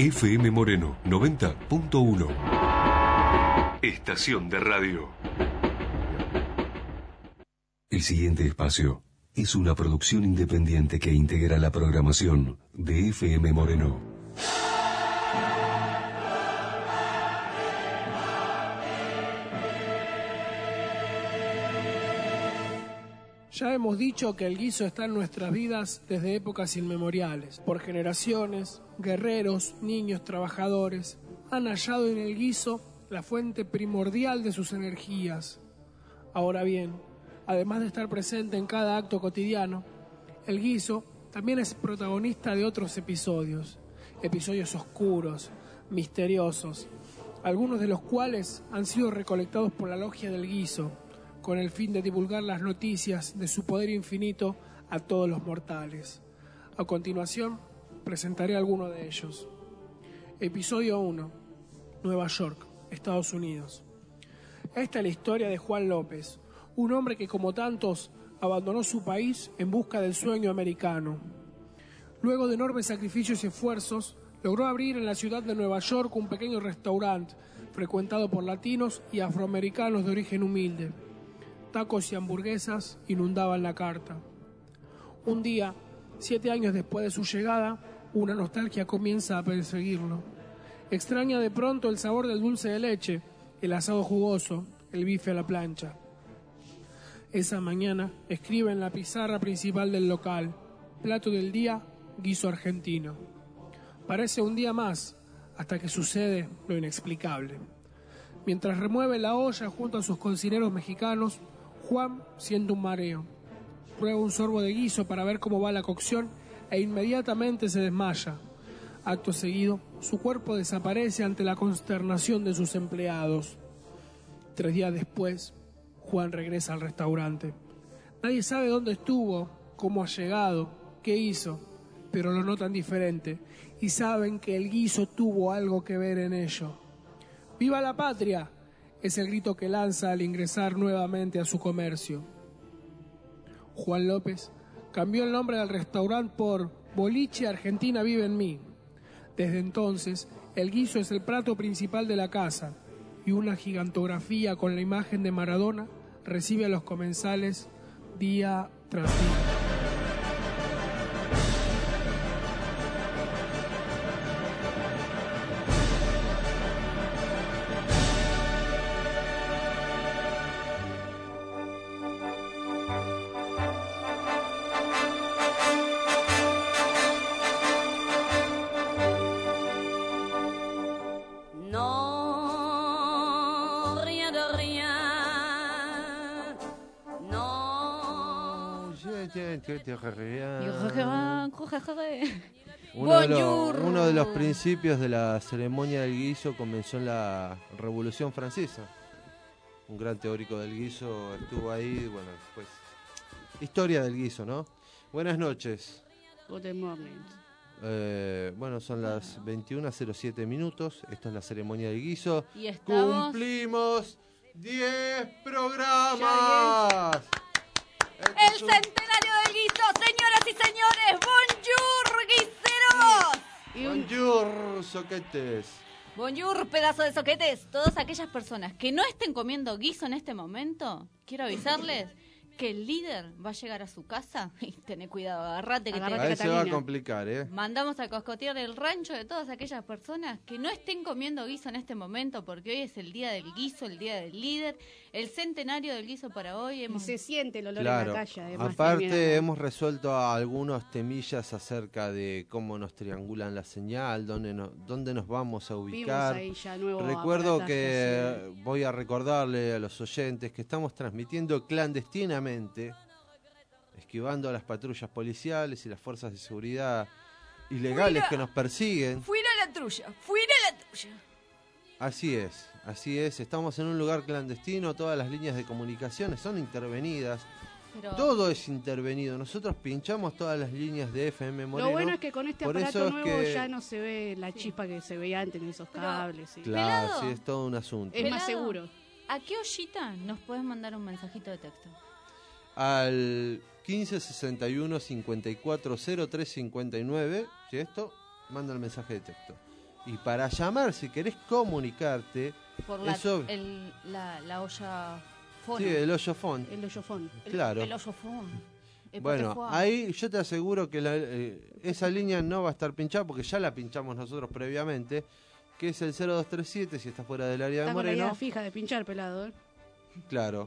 FM Moreno 90.1. Estación de radio. El siguiente espacio es una producción independiente que integra la programación de FM Moreno. Ya hemos dicho que el guiso está en nuestras vidas desde épocas inmemoriales. Por generaciones, guerreros, niños, trabajadores han hallado en el guiso la fuente primordial de sus energías. Ahora bien, además de estar presente en cada acto cotidiano, el guiso también es protagonista de otros episodios oscuros, misteriosos, algunos de los cuales han sido recolectados por la logia del guiso, con el fin de divulgar las noticias de su poder infinito a todos los mortales. A continuación, presentaré algunos de ellos. Episodio 1. Nueva York, Estados Unidos. Esta es la historia de Juan López, un hombre que, como tantos, abandonó su país en busca del sueño americano. Luego de enormes sacrificios y esfuerzos, logró abrir en la ciudad de Nueva York un pequeño restaurante frecuentado por latinos y afroamericanos de origen humilde. Tacos y hamburguesas inundaban la carta. Un día, 7 años después de su llegada, una nostalgia comienza a perseguirlo. Extraña de pronto el sabor del dulce de leche, el asado jugoso, el bife a la plancha. Esa mañana escribe en la pizarra principal del local: plato del día, guiso argentino. Parece un día más, hasta que sucede lo inexplicable. Mientras remueve la olla junto a sus cocineros mexicanos, Juan siente un mareo. Prueba un sorbo de guiso para ver cómo va la cocción e inmediatamente se desmaya. Acto seguido, su cuerpo desaparece ante la consternación de sus empleados. 3 días después, Juan regresa al restaurante. Nadie sabe dónde estuvo, cómo ha llegado, qué hizo, pero lo notan diferente y saben que el guiso tuvo algo que ver en ello. ¡Viva la patria! Es el grito que lanza al ingresar nuevamente a su comercio. Juan López cambió el nombre del restaurante por Boliche Argentina Vive en Mí. Desde entonces, el guiso es el plato principal de la casa y una gigantografía con la imagen de Maradona recibe a los comensales día tras día. Uno de los principios de la ceremonia del guiso comenzó en la Revolución Francesa. Un gran teórico del guiso estuvo ahí, bueno, pues historia del guiso, ¿no? Buenas noches. Good morning. Bueno, son las 21:07 minutos. Esta es la ceremonia del guiso. Y estamos... ¡Cumplimos 10 programas! ¡El centenario del guiso, señoras y señores! ¡Bonjour, guiseros! ¡Bonjour, soquetes! ¡Bonjour, pedazo de soquetes! Todas aquellas personas que no estén comiendo guiso en este momento, quiero avisarles que el líder va a llegar a su casa y tené cuidado, agarrate que Ahí se va a complicar, ¿eh? Mandamos a coscotear el rancho de todas aquellas personas que no estén comiendo guiso en este momento, porque hoy es el día del guiso, el día del líder, el centenario del guiso para hoy. Y se siente el olor en la calle, además. Aparte, también. hemos resuelto algunos temillas acerca de cómo nos triangulan la señal, dónde nos vamos a ubicar. Vimos ahí ya nuevo Recuerdo aparataje, que voy a recordarle a los oyentes que estamos transmitiendo clandestinamente, esquivando a las patrullas policiales y las fuerzas de seguridad ilegales que nos persiguen. Fuera la trulla. Así es, estamos en un lugar clandestino, todas las líneas de comunicaciones son intervenidas. Pero... todo es intervenido, nosotros pinchamos todas las líneas de FM Moreno. Lo bueno es que con este por aparato eso nuevo que... ya no se ve la chispa que se veía antes en esos cables. Sí. Claro, Pelado. sí, es todo un asunto. Es más seguro. ¿A qué ollita nos puedes mandar un mensajito de texto? Al 15 61 54 03 59, ¿sí? Esto, manda el mensaje de texto. Y para llamar, si querés comunicarte, Por eso... la olla fona. Sí, el hoyofón. El hoyofón. Claro. El hoyofón. Bueno, ahí yo te aseguro que esa línea no va a estar pinchada porque ya la pinchamos nosotros previamente, que es el 0237 si está fuera del área de Está con la idea Moreno. fija de pinchar, pelado, ¿eh? Claro,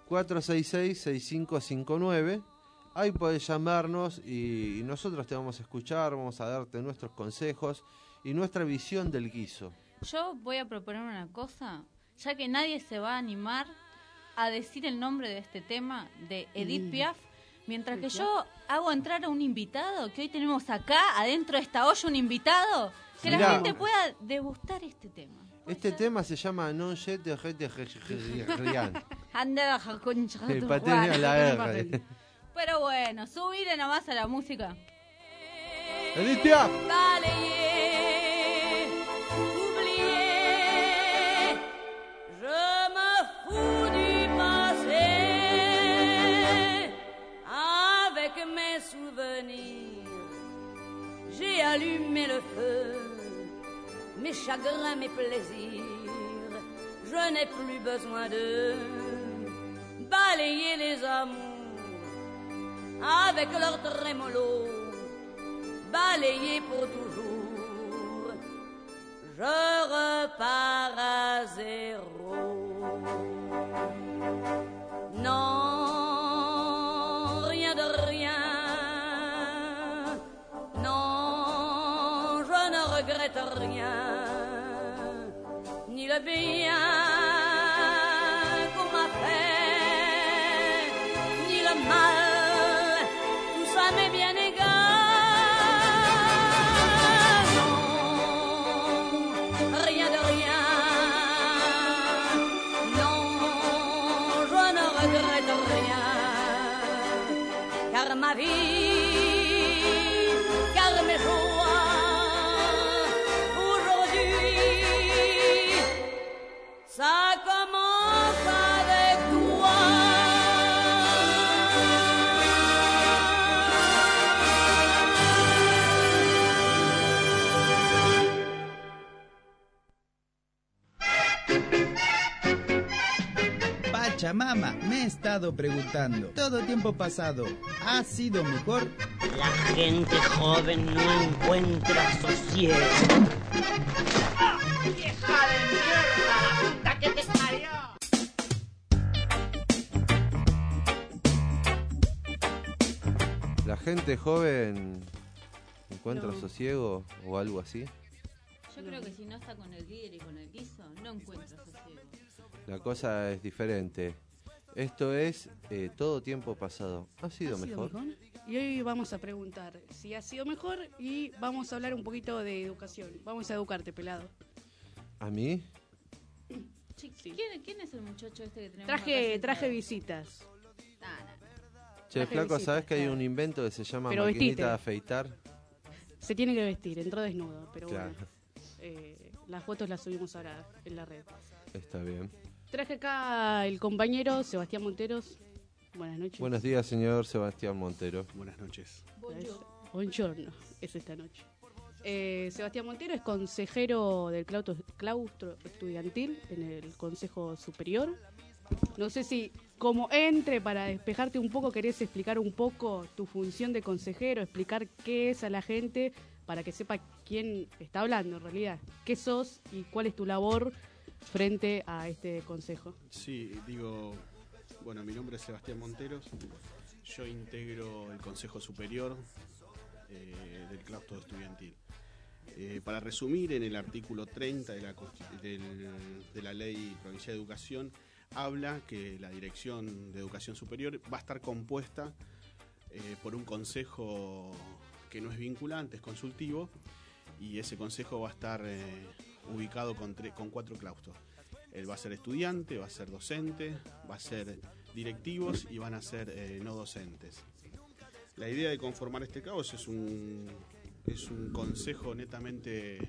466-6559. Ahí podés llamarnos y nosotros te vamos a escuchar, vamos a darte nuestros consejos y nuestra visión del guiso. Yo voy a proponer una cosa, ya que nadie se va a animar a decir el nombre de este tema de Edith Piaf, mientras que yo hago entrar a un invitado, que hoy tenemos acá, adentro de esta olla, un invitado, que Mirá. la gente pueda degustar este tema. Este tema se llama Non je te rien. Anda, concha de tu Pateña madre. la R. Pero bueno, subile nomás a la música. Edith Piaf. Balayez, oubliez, je me fous du passé, avec mes souvenirs, j'ai allumé le feu, mes chagrins, mes plaisirs, je n'ai plus besoin de balayer les amours, avec leur trémolo, balayé pour toujours, je repars à zéro. Non, rien de rien, non, je ne regrette rien, ni le bien qu'on m'a fait, ni le mal, tout ça m'est bien égal. Car ma vie, car mes joies, aujourd'hui, ça commence avec toi. Pachamama, me he estado preguntando, ¿todo tiempo pasado ha sido mejor? La gente joven no encuentra sosiego. ¡Ah! ¡Vieja de mierda! ¡La puta que te parió! ¿La gente joven encuentra No. sosiego o algo así? Yo creo que si no está con el líder y con el guiso, no encuentra sosiego. La cosa es diferente. Esto es todo tiempo pasado. ¿Ha sido mejor? Y hoy vamos a preguntar si ha sido mejor y vamos a hablar un poquito de educación. Vamos a educarte, pelado. ¿A mí? Sí. ¿Quién es el muchacho este que tenemos Traje acá visitas. sentado? No. Che, Traje flaco, visitas, ¿sabes que hay claro. un invento que se llama Pero maquinita vestite. de afeitar? Se tiene que vestir, entró desnudo, pero Claro. bueno. Las fotos las subimos ahora en la red. Está bien. Traje acá el compañero Sebastián Monteros. Buenas noches. Buenos días, señor Sebastián Montero. Buenas noches. Buongiorno, es esta noche. Sebastián Montero es consejero del claustro estudiantil en el Consejo Superior. No sé si, como entre para despejarte un poco, querés explicar un poco tu función de consejero, explicar qué es a la gente para que sepa quién está hablando en realidad. ¿Qué sos y cuál es tu labor frente a este consejo? Sí, bueno, mi nombre es Sebastián Monteros. Yo integro el Consejo Superior del claustro estudiantil. Para resumir, en el artículo 30 de la Ley Provincial de Educación habla que la Dirección de Educación Superior va a estar compuesta por un consejo que no es vinculante, es consultivo, y ese consejo va a estar ubicado con 4 claustros. Él va a ser estudiante, va a ser docente, va a ser directivos y van a ser no docentes. La idea de conformar este claustro es un consejo netamente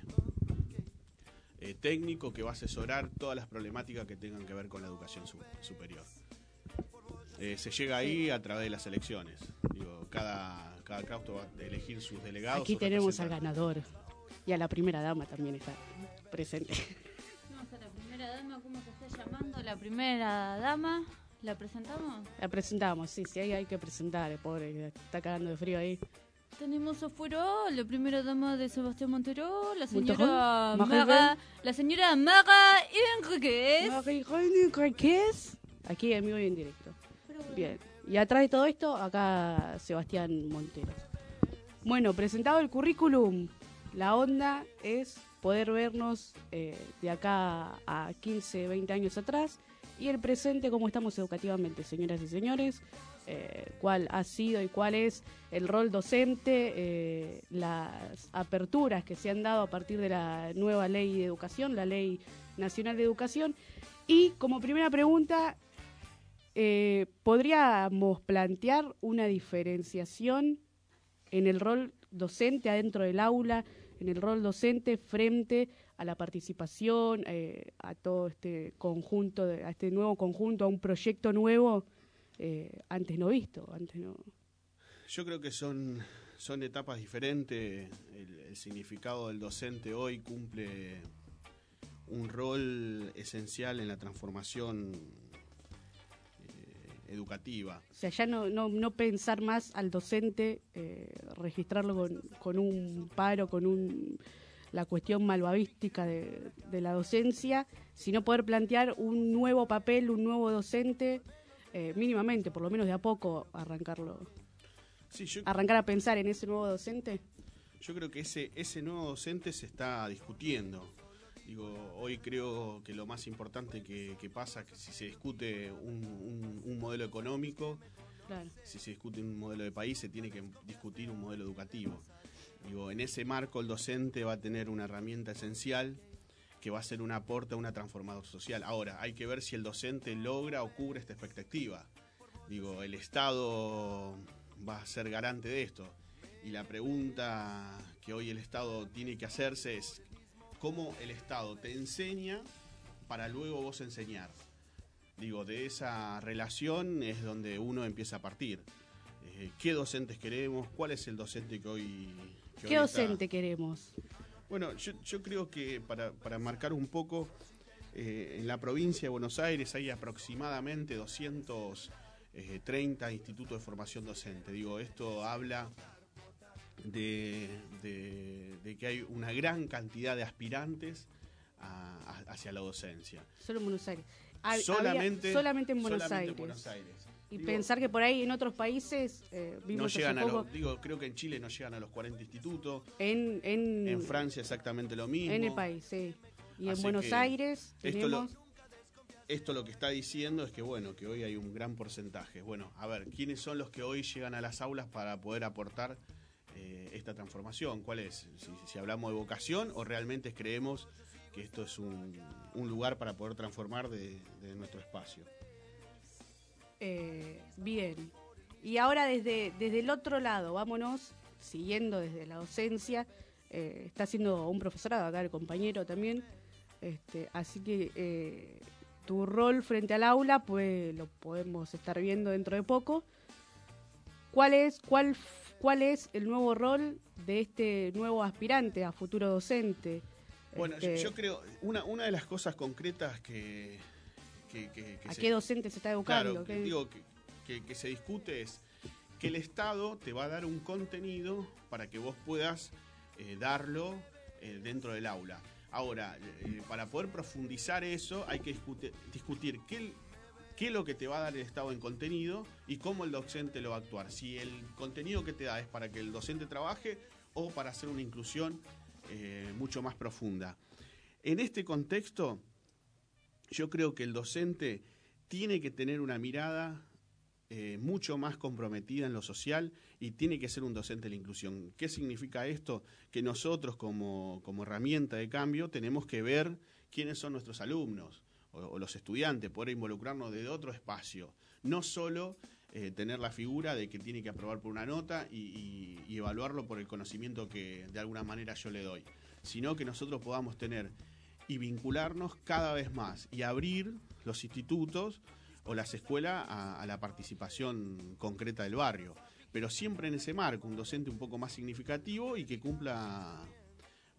técnico que va a asesorar todas las problemáticas que tengan que ver con la educación superior. Se llega ahí a través de las elecciones. Cada claustro va a elegir sus delegados. Aquí sus tenemos al representantes. ganador. Y a la primera dama también está presente. No sé, la primera dama, ¿cómo se está llamando? La primera dama, ¿la presentamos? La presentamos, sí, ahí hay que presentar, el pobre, que está cagando de frío ahí. Tenemos afuera la primera dama de Sebastián Montero, la Montero, señora Maga- Maga, la señora Maga Enríquez. Enríquez. Aquí en vivo y en directo. Bien. Y atrás de todo esto, acá Sebastián Montero. Bueno, presentado el currículum, la onda es poder vernos de acá a 15, 20 años atrás y el presente, cómo estamos educativamente, señoras y señores. Cuál ha sido y cuál es el rol docente, las aperturas que se han dado a partir de la nueva ley de educación, la Ley Nacional de Educación. Y como primera pregunta, ¿podríamos plantear una diferenciación en el rol docente adentro del aula, en el rol docente frente a la participación, a todo este conjunto, a este nuevo conjunto, a un proyecto nuevo? Antes no visto, antes no. Yo creo que son etapas diferentes. El significado del docente hoy cumple un rol esencial en la transformación educativa. O sea, ya no pensar más al docente, registrarlo con un paro, la cuestión malvavística de la docencia, sino poder plantear un nuevo papel, un nuevo docente. Mínimamente, por lo menos de a poco, arrancar a pensar en ese nuevo docente. Yo creo que ese nuevo docente se está discutiendo. Digo, hoy creo que lo más importante que pasa es que si se discute un modelo económico, claro, si se discute un modelo de país, se tiene que discutir un modelo educativo. Digo, en ese marco el docente va a tener una herramienta esencial que va a ser un aporte a una transformador social. Ahora, hay que ver si el docente logra o cubre esta expectativa. Digo, el Estado va a ser garante de esto. Y la pregunta que hoy el Estado tiene que hacerse es cómo el Estado te enseña para luego vos enseñar. Digo, de esa relación es donde uno empieza a partir. ¿Qué docentes queremos? ¿Cuál es el docente que hoy ¿Qué docente queremos? Bueno, yo creo que para marcar un poco, en la provincia de Buenos Aires hay aproximadamente 230 institutos de formación docente. Digo, esto habla de que hay una gran cantidad de aspirantes hacia la docencia. Solo en Buenos Aires. Solamente en Buenos Aires. Y digo, pensar que por ahí en otros países no llegan creo que en Chile no llegan a los 40 institutos. En Francia exactamente lo mismo. En el país, sí. Y en Buenos Aires tenemos... Esto lo que está diciendo es que bueno, que hoy hay un gran porcentaje. Bueno, a ver, ¿quiénes son los que hoy llegan a las aulas para poder aportar esta transformación? ¿Cuál es? Si hablamos de vocación o realmente creemos que esto es un lugar para poder transformar de nuestro espacio. Bien. Y ahora desde el otro lado, vámonos, siguiendo desde la docencia, está haciendo un profesorado acá el compañero también, así que tu rol frente al aula pues lo podemos estar viendo dentro de poco. ¿Cuál es el nuevo rol de este nuevo aspirante a futuro docente? Bueno, yo creo, una de las cosas concretas que ¿A qué docente se está educando? Claro, digo que se discute es que el Estado te va a dar un contenido para que vos puedas darlo dentro del aula. Ahora, para poder profundizar eso hay que discutir qué es lo que te va a dar el Estado en contenido y cómo el docente lo va a actuar. Si el contenido que te da es para que el docente trabaje o para hacer una inclusión mucho más profunda. En este contexto, yo creo que el docente tiene que tener una mirada mucho más comprometida en lo social y tiene que ser un docente de la inclusión. ¿Qué significa esto? Que nosotros como herramienta de cambio tenemos que ver quiénes son nuestros alumnos o los estudiantes, poder involucrarnos desde otro espacio. No solo tener la figura de que tiene que aprobar por una nota y evaluarlo por el conocimiento que de alguna manera yo le doy, sino que nosotros podamos tener y vincularnos cada vez más y abrir los institutos o las escuelas a la participación concreta del barrio, pero siempre en ese marco, un docente un poco más significativo y que cumpla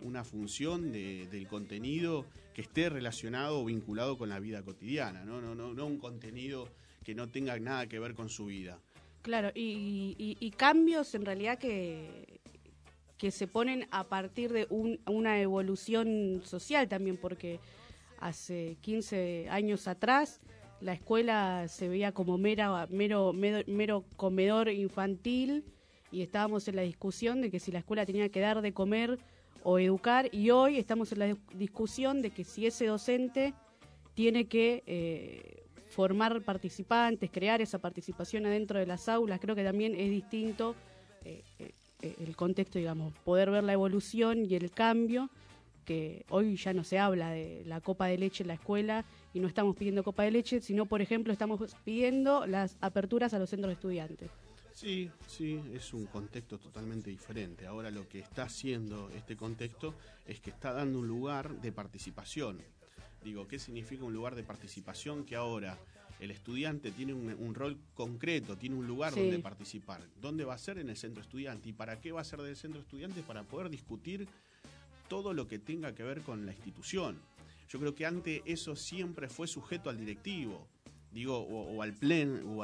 una función del contenido que esté relacionado o vinculado con la vida cotidiana, no un contenido que no tenga nada que ver con su vida. Claro, y cambios en realidad que se ponen a partir de una evolución social también, porque hace 15 años atrás la escuela se veía como mero comedor infantil y estábamos en la discusión de que si la escuela tenía que dar de comer o educar, y hoy estamos en la discusión de que si ese docente tiene que formar participantes, crear esa participación adentro de las aulas. Creo que también es distinto el contexto, digamos, poder ver la evolución y el cambio, que hoy ya no se habla de la copa de leche en la escuela y no estamos pidiendo copa de leche, sino, por ejemplo, estamos pidiendo las aperturas a los centros de estudiantes. Sí, es un contexto totalmente diferente. Ahora lo que está haciendo este contexto es que está dando un lugar de participación. Digo, ¿qué significa un lugar de participación? Que ahora el estudiante tiene un rol concreto, tiene un lugar donde participar. ¿Dónde va a ser? En el centro estudiante. ¿Y para qué va a ser del centro estudiante? Para poder discutir todo lo que tenga que ver con la institución. Yo creo que antes eso siempre fue sujeto al directivo, digo, o al pleno, o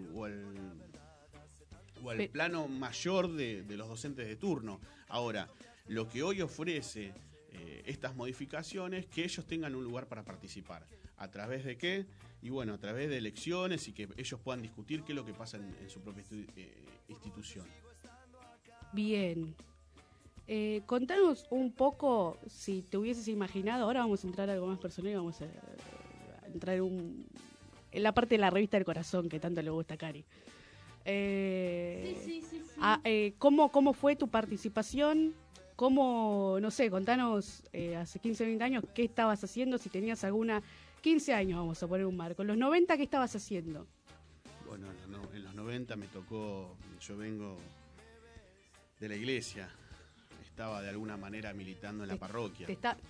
al plano mayor de los docentes de turno. Ahora, lo que hoy ofrece estas modificaciones, que ellos tengan un lugar para participar. ¿A través de qué? Y bueno, a través de elecciones y que ellos puedan discutir qué es lo que pasa en su propia institución. Bien. Contanos un poco, si te hubieses imaginado, ahora vamos a entrar a algo más personal y vamos a entrar en la parte de la revista del corazón que tanto le gusta a Cari. Sí. ¿Cómo fue tu participación? ¿Cómo, no sé, contanos hace 15, 20 años qué estabas haciendo, si tenías alguna... 15 años, vamos a poner un marco. En los 90, ¿qué estabas haciendo? Bueno, en los 90 me tocó, yo vengo de la iglesia, estaba de alguna manera militando en la parroquia.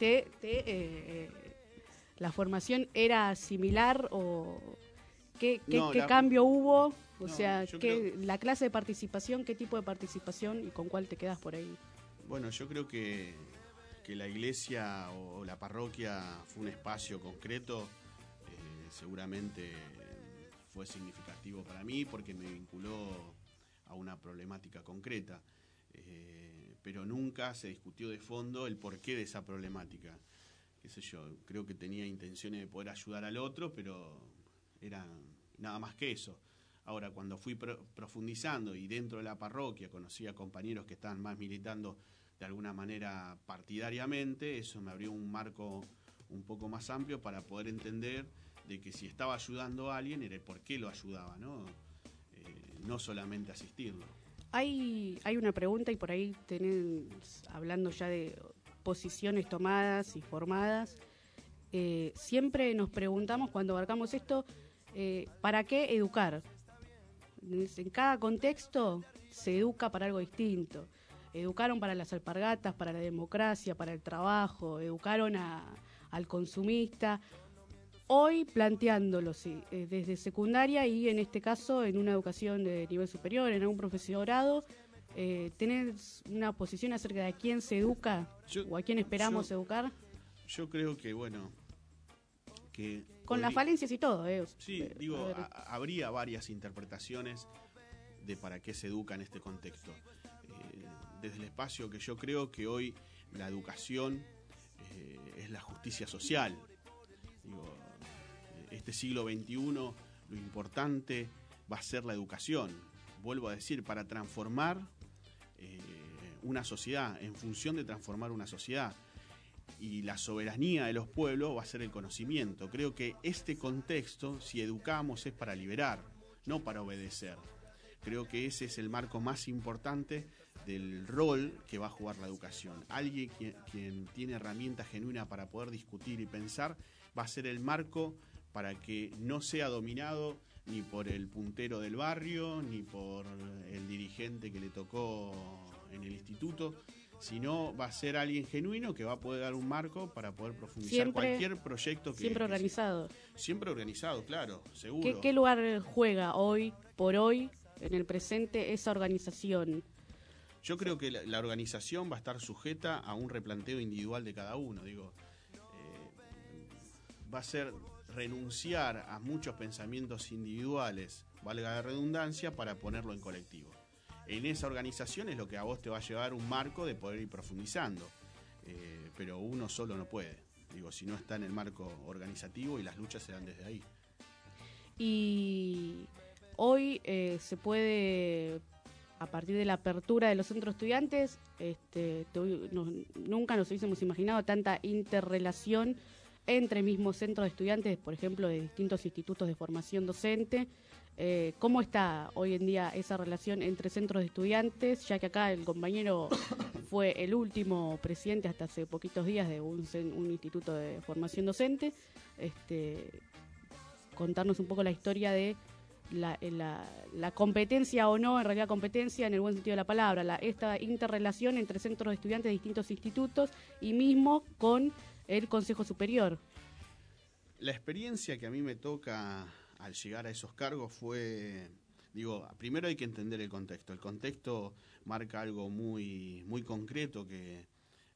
¿La formación era similar o qué cambio hubo? O sea, la clase de participación, ¿qué tipo de participación y con cuál te quedas por ahí? Bueno, yo creo que la iglesia o la parroquia fue un espacio concreto, seguramente fue significativo para mí porque me vinculó a una problemática concreta, pero nunca se discutió de fondo el porqué de esa problemática. Qué sé yo, creo que tenía intenciones de poder ayudar al otro, pero era nada más que eso. Ahora, cuando fui profundizando y dentro de la parroquia conocí a compañeros que estaban más militando de alguna manera partidariamente, eso me abrió un marco un poco más amplio para poder entender de que si estaba ayudando a alguien era el por qué lo ayudaba, no solamente asistirlo. Hay una pregunta y por ahí hablando ya de posiciones tomadas y formadas, siempre nos preguntamos cuando abarcamos esto, ¿para qué educar? En cada contexto se educa para algo distinto. Educaron para las alpargatas, para la democracia, para el trabajo, educaron al consumista. Hoy planteándolo desde secundaria y en este caso en una educación de nivel superior, en algún profesorado, ¿tenés una posición acerca de a quién se educa o a quién esperamos educar? Yo creo que, bueno... Con las falencias y todo. Sí, habría varias interpretaciones de para qué se educa en este contexto. Desde el espacio que yo creo que hoy la educación es la justicia social. Este siglo XXI lo importante va a ser la educación. Vuelvo a decir, para transformar una sociedad, en función de transformar una sociedad. Y la soberanía de los pueblos va a ser el conocimiento. Creo que este contexto, si educamos, es para liberar, no para obedecer. Creo que ese es el marco más importante del rol que va a jugar la educación. Alguien quien tiene herramientas genuinas para poder discutir y pensar, va a ser el marco para que no sea dominado ni por el puntero del barrio, ni por el dirigente que le tocó en el instituto, sino va a ser alguien genuino que va a poder dar un marco para poder profundizar cualquier proyecto que... Siempre organizado. Siempre organizado, claro, seguro. ¿Qué lugar juega hoy, por hoy, en el presente, esa organización? Yo creo que la organización va a estar sujeta a un replanteo individual de cada uno. Va a ser renunciar a muchos pensamientos individuales, valga la redundancia, para ponerlo en colectivo. En esa organización es lo que a vos te va a llevar un marco de poder ir profundizando, pero uno solo no puede. Si no está en el marco organizativo, y las luchas se dan desde ahí. Y hoy se puede, a partir de la apertura de los centros estudiantes, nunca nos hubiésemos imaginado tanta interrelación entre mismos centros de estudiantes, por ejemplo, de distintos institutos de formación docente. ¿Cómo está hoy en día esa relación entre centros de estudiantes? Ya que acá el compañero fue el último presidente hasta hace poquitos días de un instituto de formación docente. Contarnos un poco la historia de la competencia o no, en realidad competencia en el buen sentido de la palabra, esta interrelación entre centros de estudiantes de distintos institutos y mismo con el Consejo Superior. La experiencia que a mí me toca al llegar a esos cargos fue, primero hay que entender el contexto. El contexto marca algo muy, muy concreto que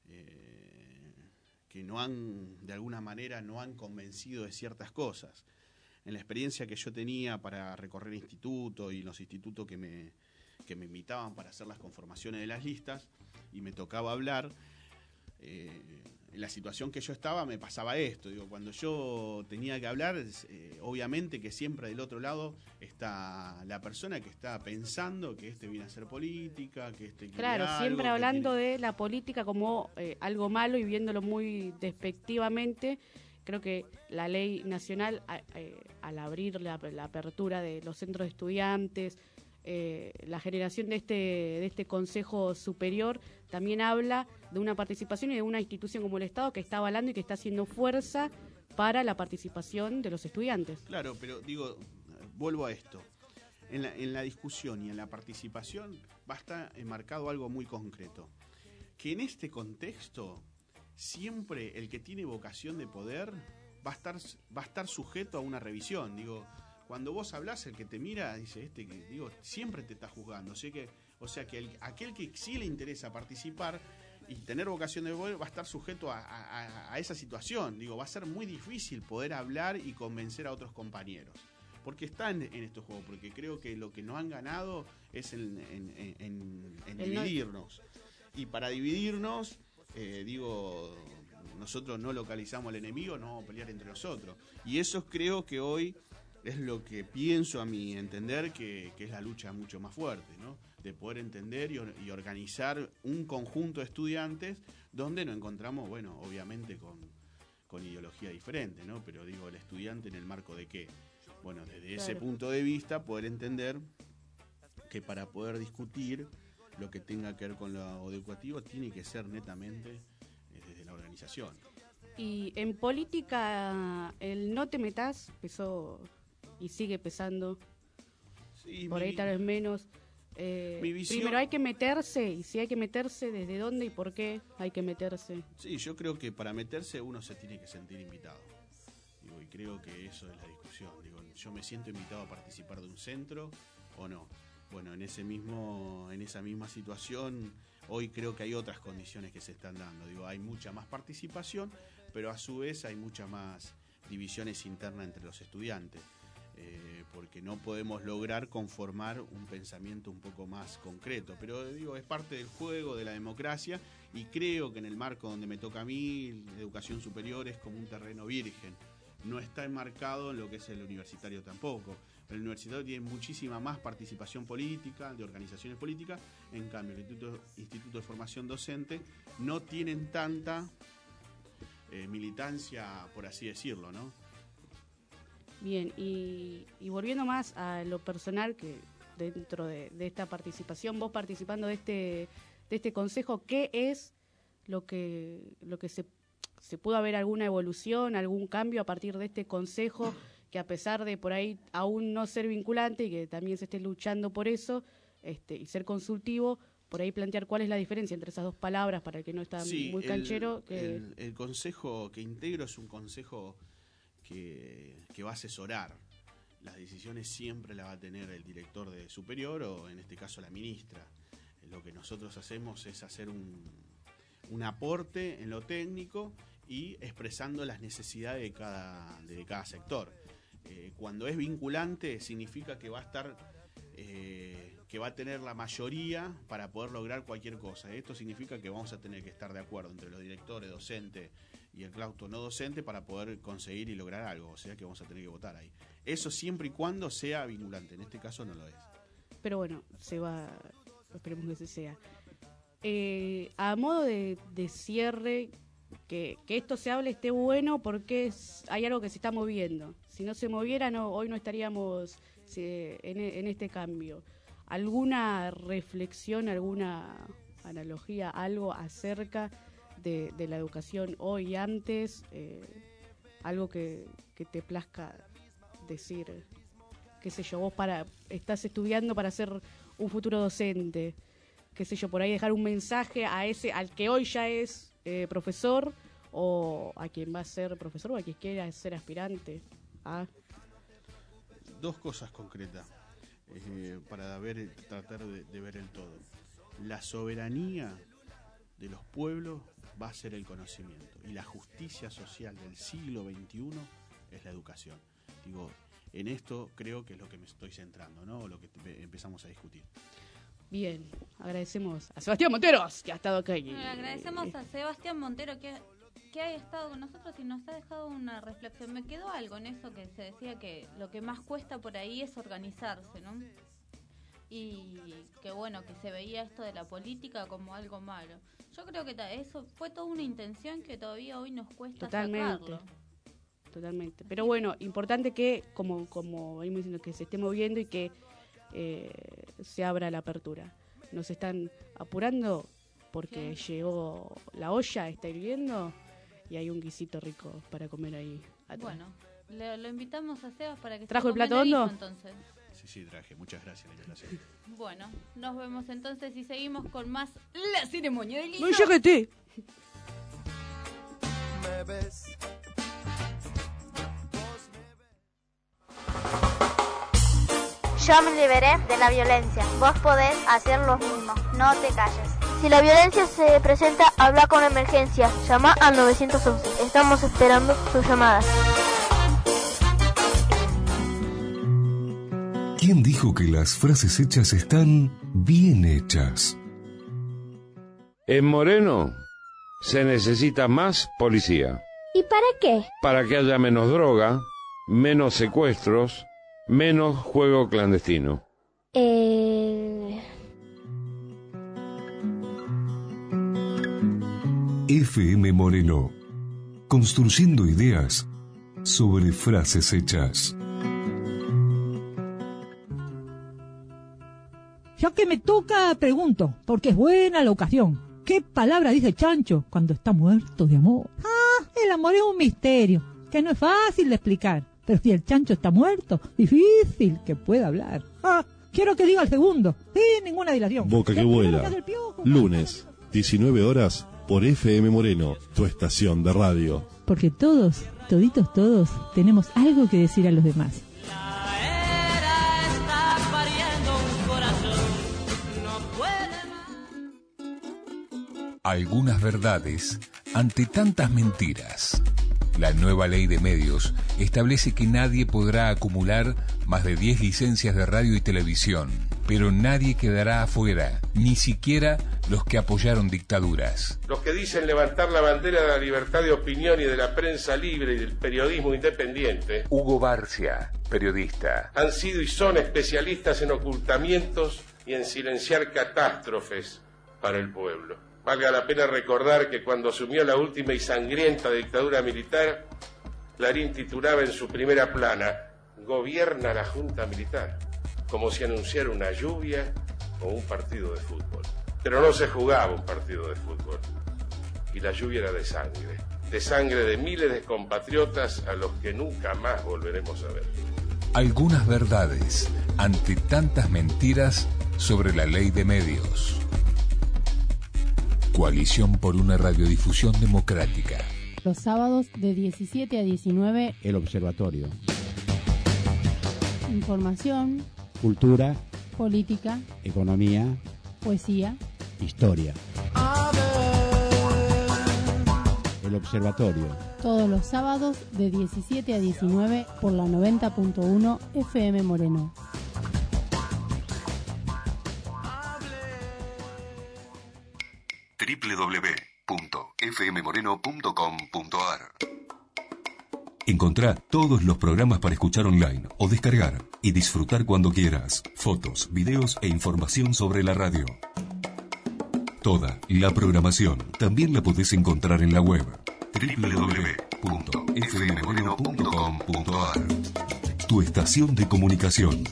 de alguna manera no han convencido de ciertas cosas. En la experiencia que yo tenía para recorrer institutos y los institutos que me invitaban para hacer las conformaciones de las listas y me tocaba hablar, en la situación que yo estaba me pasaba esto. Cuando yo tenía que hablar, obviamente que siempre del otro lado está la persona que está pensando que viene a hacer política, que Claro, siempre hablando de la política como algo malo y viéndolo muy despectivamente. Creo que la ley nacional, al abrir la apertura de los centros de estudiantes, la generación de este Consejo Superior, también habla de una participación y de una institución como el Estado que está avalando y que está haciendo fuerza para la participación de los estudiantes. Claro, pero vuelvo a esto. En la discusión y en la participación va a estar enmarcado algo muy concreto. Que en este contexto siempre el que tiene vocación de poder va a estar sujeto a una revisión. Cuando vos hablás, el que te mira dice, siempre te está juzgando. O sea que aquel que sí le interesa participar y tener vocación de poder va a estar sujeto a esa situación. Va a ser muy difícil poder hablar y convencer a otros compañeros. Porque están en estos juegos, porque creo que lo que no han ganado es en dividirnos. Y para dividirnos, nosotros no localizamos al enemigo, no vamos a pelear entre nosotros. Y eso creo que hoy es lo que pienso a mi entender que es la lucha mucho más fuerte, ¿no? De poder entender y organizar un conjunto de estudiantes donde nos encontramos, obviamente con ideología diferente, ¿no? Pero el estudiante en el marco de qué. Desde ese punto de vista, poder entender que para poder discutir lo que tenga que ver con lo educativo tiene que ser netamente desde la organización. Y en política, el no te metas pesó y sigue pesando. Sí, por ahí tal vez menos. Primero hay que meterse, y si hay que meterse, ¿desde dónde y por qué hay que meterse? Sí, yo creo que para meterse uno se tiene que sentir invitado. Y creo que eso es la discusión. ¿Yo me siento invitado a participar de un centro o no? En esa misma situación, hoy creo que hay otras condiciones que se están dando. Hay mucha más participación, pero a su vez hay muchas más divisiones internas entre los estudiantes. Porque no podemos lograr conformar un pensamiento un poco más concreto. Pero es parte del juego de la democracia y creo que en el marco donde me toca a mí, la educación superior es como un terreno virgen. No está enmarcado en lo que es el universitario tampoco. El universitario tiene muchísima más participación política, de organizaciones políticas, en cambio el Instituto de Formación Docente no tienen tanta militancia, por así decirlo, ¿no? Bien, y volviendo más a lo personal, que dentro de esta participación, vos participando de este consejo, ¿qué es lo que se pudo haber alguna evolución, algún cambio a partir de este consejo, que a pesar de por ahí aún no ser vinculante y que también se esté luchando por eso, y ser consultivo, por ahí plantear cuál es la diferencia entre esas dos palabras para el que no está muy canchero? El consejo que integro es un consejo que va a asesorar. Las decisiones siempre las va a tener el director de superior o en este caso la ministra. Lo que nosotros hacemos es hacer un aporte en lo técnico y expresando las necesidades de cada sector. Cuando es vinculante significa que va a estar, que va a tener la mayoría para poder lograr cualquier cosa. Esto significa que vamos a tener que estar de acuerdo entre los directores, docentes y el claustro no docente para poder conseguir y lograr algo. O sea que vamos a tener que votar ahí. Eso siempre y cuando sea vinculante. En este caso no lo es. Pero bueno, esperemos que se sea. A modo de cierre, que esto se hable, esté bueno, porque hay algo que se está moviendo. Si no se moviera, hoy no estaríamos en este cambio. ¿Alguna reflexión, alguna analogía, algo acerca de la educación hoy y antes? Algo que te plazca decir, qué sé yo, vos estás estudiando para ser un futuro docente, qué sé yo, por ahí dejar un mensaje al que hoy ya es profesor, o a quien va a ser profesor, o a quien quiera ser aspirante. Dos cosas concretas para tratar de ver el todo. La soberanía de los pueblos va a ser el conocimiento, y la justicia social del siglo XXI es la educación. Digo, en esto creo que es lo que me estoy centrando, ¿no? Lo que empezamos a discutir. Bien, agradecemos a Sebastián Monteros, que ha estado acá. Agradecemos a Sebastián Montero que ha estado con nosotros y nos ha dejado una reflexión. Me quedó algo en eso que se decía, que lo que más cuesta por ahí es organizarse, ¿no? Y que bueno, que se veía esto de la política como algo malo. Yo creo que eso fue toda una intención que todavía hoy nos cuesta sacarlo. Totalmente. Pero bueno, importante que, como venimos diciendo, que se esté moviendo y que se abra la apertura. Nos están apurando porque llegó la olla, está hirviendo y hay un guisito rico para comer ahí atrás. Bueno, lo invitamos a Sebas para que ¿trajo el plato hondo? Entonces. Sí, traje. Muchas gracias. Bueno, nos vemos entonces y seguimos con más La Ceremonia del Guiso. ¡No llegué! Me ves. Yo me liberé de la violencia. Vos podés hacer lo mismo. No te calles. Si la violencia se presenta, habla con emergencia. Llama al 911. Estamos esperando sus llamadas. ¿Quién dijo que las frases hechas están bien hechas? En Moreno se necesita más policía. ¿Y para qué? Para que haya menos droga, menos secuestros, menos juego clandestino. FM Moreno. Construyendo ideas sobre frases hechas. Ya que me toca, pregunto, porque es buena la ocasión. ¿Qué palabra dice Chancho cuando está muerto de amor? El amor es un misterio, que no es fácil de explicar. Pero si el Chancho está muerto, difícil que pueda hablar. Quiero que diga el segundo, sin ninguna dilación. Boca que vuela. Lunes, 19 horas, por FM Moreno, tu estación de radio. Porque todos, todos, tenemos algo que decir a los demás. Algunas verdades ante tantas mentiras. La nueva ley de medios establece que nadie podrá acumular más de 10 licencias de radio y televisión, pero nadie quedará afuera, ni siquiera los que apoyaron dictaduras. Los que dicen levantar la bandera de la libertad de opinión y de la prensa libre y del periodismo independiente. Hugo Barcia, periodista. Han sido y son especialistas en ocultamientos y en silenciar catástrofes para el pueblo. Valga la pena recordar que cuando asumió la última y sangrienta dictadura militar, Clarín titulaba en su primera plana: "Gobierna la Junta Militar", como si anunciara una lluvia o un partido de fútbol. Pero no se jugaba un partido de fútbol, y la lluvia era de sangre de miles de compatriotas a los que nunca más volveremos a ver. Algunas verdades ante tantas mentiras sobre la ley de medios. Coalición por una radiodifusión democrática. Los sábados de 17 a 19. El Observatorio. Información. Cultura. Política. Economía. poesía, historia. El Observatorio. todos los sábados de 17 a 19 por la 90.1 FM Moreno. www.fmmoreno.com.ar. Encontrá todos los programas para escuchar online o descargar y disfrutar cuando quieras. Fotos, videos e información sobre la radio. Toda la programación también la podés encontrar en la web www.fmmoreno.com.ar. Tu estación de comunicación.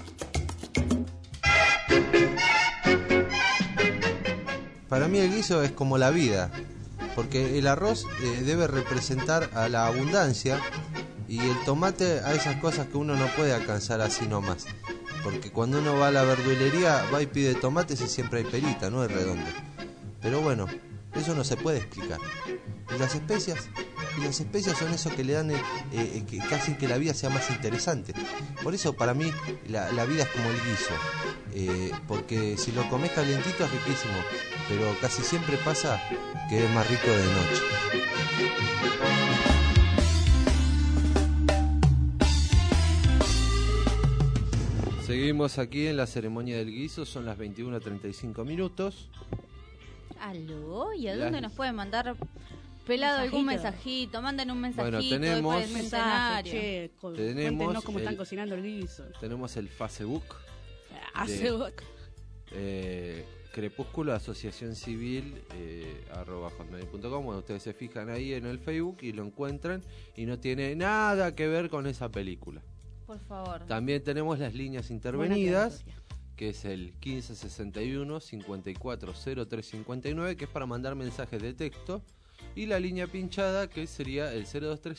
Para mí el guiso es como la vida, porque el arroz debe representar a la abundancia y el tomate a esas cosas que uno no puede alcanzar así nomás. Porque cuando uno va a la verdulería, va y pide tomates y siempre hay perita, no es redondo. Pero bueno, eso no se puede explicar. ¿Y las especias? Y las especias son eso que le dan, que hacen que la vida sea más interesante. Por eso para mí la vida es como el guiso. Porque si lo comes calientito es riquísimo, pero casi siempre pasa que es más rico de noche. Seguimos aquí en la ceremonia del guiso, son las 21:35 minutos. ¿Aló? ¿Y a dónde nos pueden mandar, pelado, algún mensajito? Manden un mensajito. Bueno, tenemos por el centenario. Cuéntenos cómo están cocinando el guiso. Tenemos el Facebook. Facebook. Crepúsculo Asociación Civil @hotmail.com. Bueno, ustedes se fijan ahí en el Facebook y lo encuentran y no tiene nada que ver con esa película. Por favor. También tenemos las líneas intervenidas, que es el 1561-540359, que es para mandar mensajes de texto, y la línea pinchada, que sería el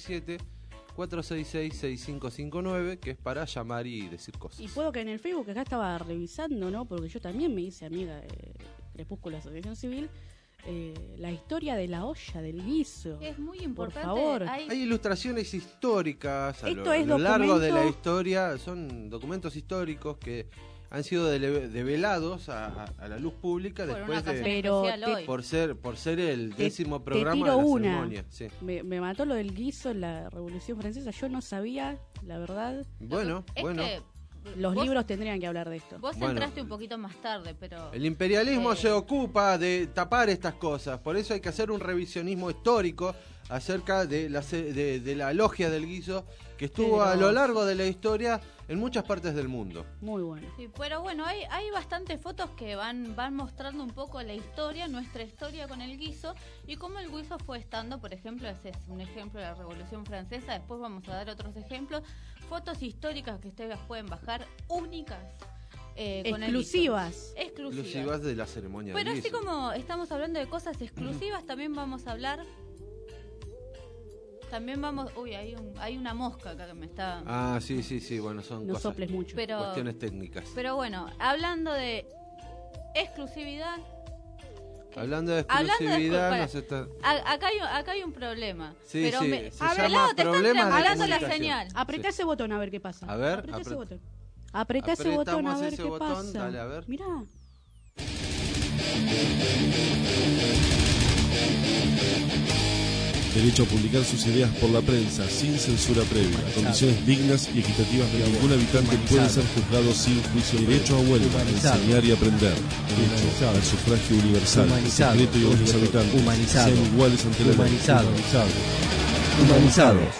0237-466-6559, que es para llamar y decir cosas. Y puedo que en el Facebook, acá estaba revisando, ¿no? Porque yo también me hice amiga de Crepúsculo Asociación Civil, la historia de la olla, del guiso. Es muy importante. Por favor. Hay ilustraciones históricas a Esto es lo largo de la documento. historia, son documentos históricos que han sido develados a la luz pública Por después una de ocasión especial hoy. por ser el 10º programa tiro de la una. ceremonia. Sí. Me mató lo del guiso en la Revolución Francesa. Yo no sabía, la verdad. Bueno. Que los vos- libros tendrían que hablar de esto. Vos Bueno. entraste un poquito más tarde, pero... El imperialismo se ocupa de tapar estas cosas, por eso hay que hacer un revisionismo histórico acerca de la logia del guiso que estuvo a lo largo de la historia en muchas partes del mundo. Muy bueno. Sí, pero bueno, hay bastantes fotos que van mostrando un poco la historia, nuestra historia con el guiso y cómo el guiso fue estando, por ejemplo, ese es un ejemplo de la Revolución Francesa, después vamos a dar otros ejemplos, fotos históricas que ustedes pueden bajar, únicas. Con el Exclusivas. guiso. Exclusivas de la ceremonia Pero del así guiso. como estamos hablando de cosas exclusivas, también vamos a hablar... También vamos... Uy, hay una mosca acá que me está... Ah, sí, bueno, son No cosas, soples mucho. cuestiones técnicas. Pero bueno, hablando de exclusividad... Hablando de Hablando de exclusividad, para- nos está... Acá hay un problema. Sí, pero sí, me, se a ver, llama lado, te están problemas de triangulando la comunicación. señal. Apretá ese botón a ver qué pasa. A ver, Apretá ese apret- botón. Apretá ese botón a Apretamos ver ese qué botón, pasa. dale, a ver. Mirá. Derecho a publicar sus ideas por la prensa, sin censura previa. Condiciones dignas y equitativas de ningún habitante puede ser juzgado sin juicio. Derecho a huelga, enseñar y aprender. Derecho al sufragio universal. Humanizado. Secreto y a los habitantes Humanizado. sean iguales ante la ley. Humanizado. Humanizados.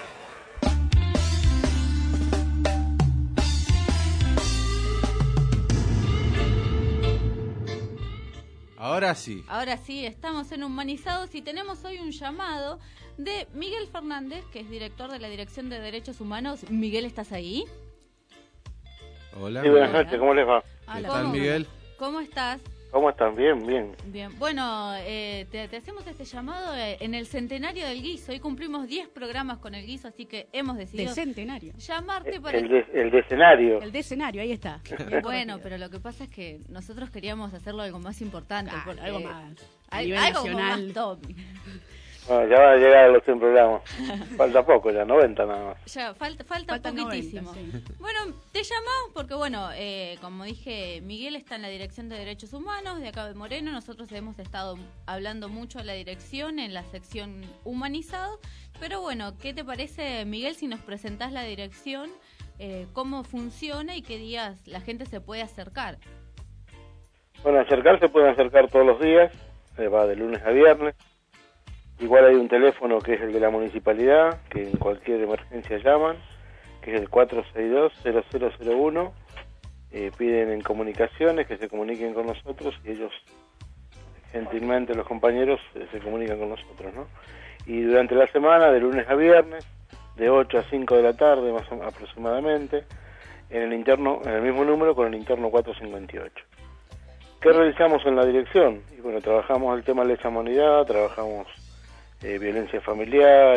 Ahora sí. Ahora sí, estamos en Humanizados y tenemos hoy un llamado de Miguel Fernández, que es director de la Dirección de Derechos Humanos. Miguel, ¿estás ahí? Hola. Sí, buenas noches, ¿cómo les va? ¿Qué tal, Miguel? ¿Cómo estás? ¿Cómo están? Bien, bien. Bien, bueno, te hacemos este llamado en el centenario del guiso. Hoy cumplimos 10 programas con el guiso, así que hemos decidido De centenario. llamarte para... El de escenario. El de escenario, ahí está. Bueno, pero lo que pasa es que nosotros queríamos hacerlo algo más importante. porque algo más. Algo nivel como nacional. más top. No, ya van a llegar a los 100 programas. Falta poco, ya 90 nada más. Ya, falta poquitísimo. 90, sí. Bueno, te llamamos porque, bueno, como dije, Miguel está en la Dirección de Derechos Humanos de acá de Moreno. Nosotros hemos estado hablando mucho de la dirección en la sección Humanizado. Pero bueno, ¿qué te parece, Miguel, si nos presentás la dirección, cómo funciona y qué días la gente se puede acercar? Bueno, se pueden acercar todos los días, va de lunes a viernes. Igual hay un teléfono que es el de la municipalidad, que en cualquier emergencia llaman, que es el 462-0001. Piden en comunicaciones que se comuniquen con nosotros y ellos, gentilmente los compañeros, se comunican con nosotros, ¿no? Y durante la semana, de lunes a viernes, de 8 a 5 de la tarde más o menos, aproximadamente, en el mismo número con el interno 458. ¿Qué realizamos en la dirección? Y bueno, trabajamos el tema de lesa humanidad, trabajamos violencia familiar,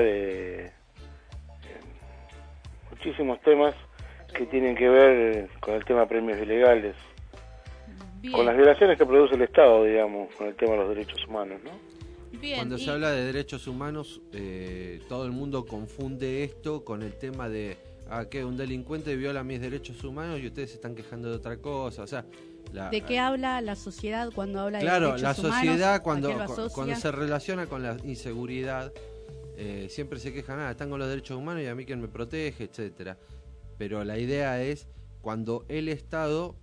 muchísimos temas que tienen que ver con el tema de premios ilegales, Bien. Con las violaciones que produce el Estado, digamos, con el tema de los derechos humanos, ¿no? Bien, Cuando se habla de derechos humanos, todo el mundo confunde esto con el tema de que un delincuente viola mis derechos humanos y ustedes se están quejando de otra cosa. O sea, ¿de qué habla la sociedad cuando habla de claro, derechos la sociedad humanos? cuando se relaciona con la inseguridad, siempre se quejan, están con los derechos humanos y a mí quien me protege, etcétera. Pero la idea es cuando el Estado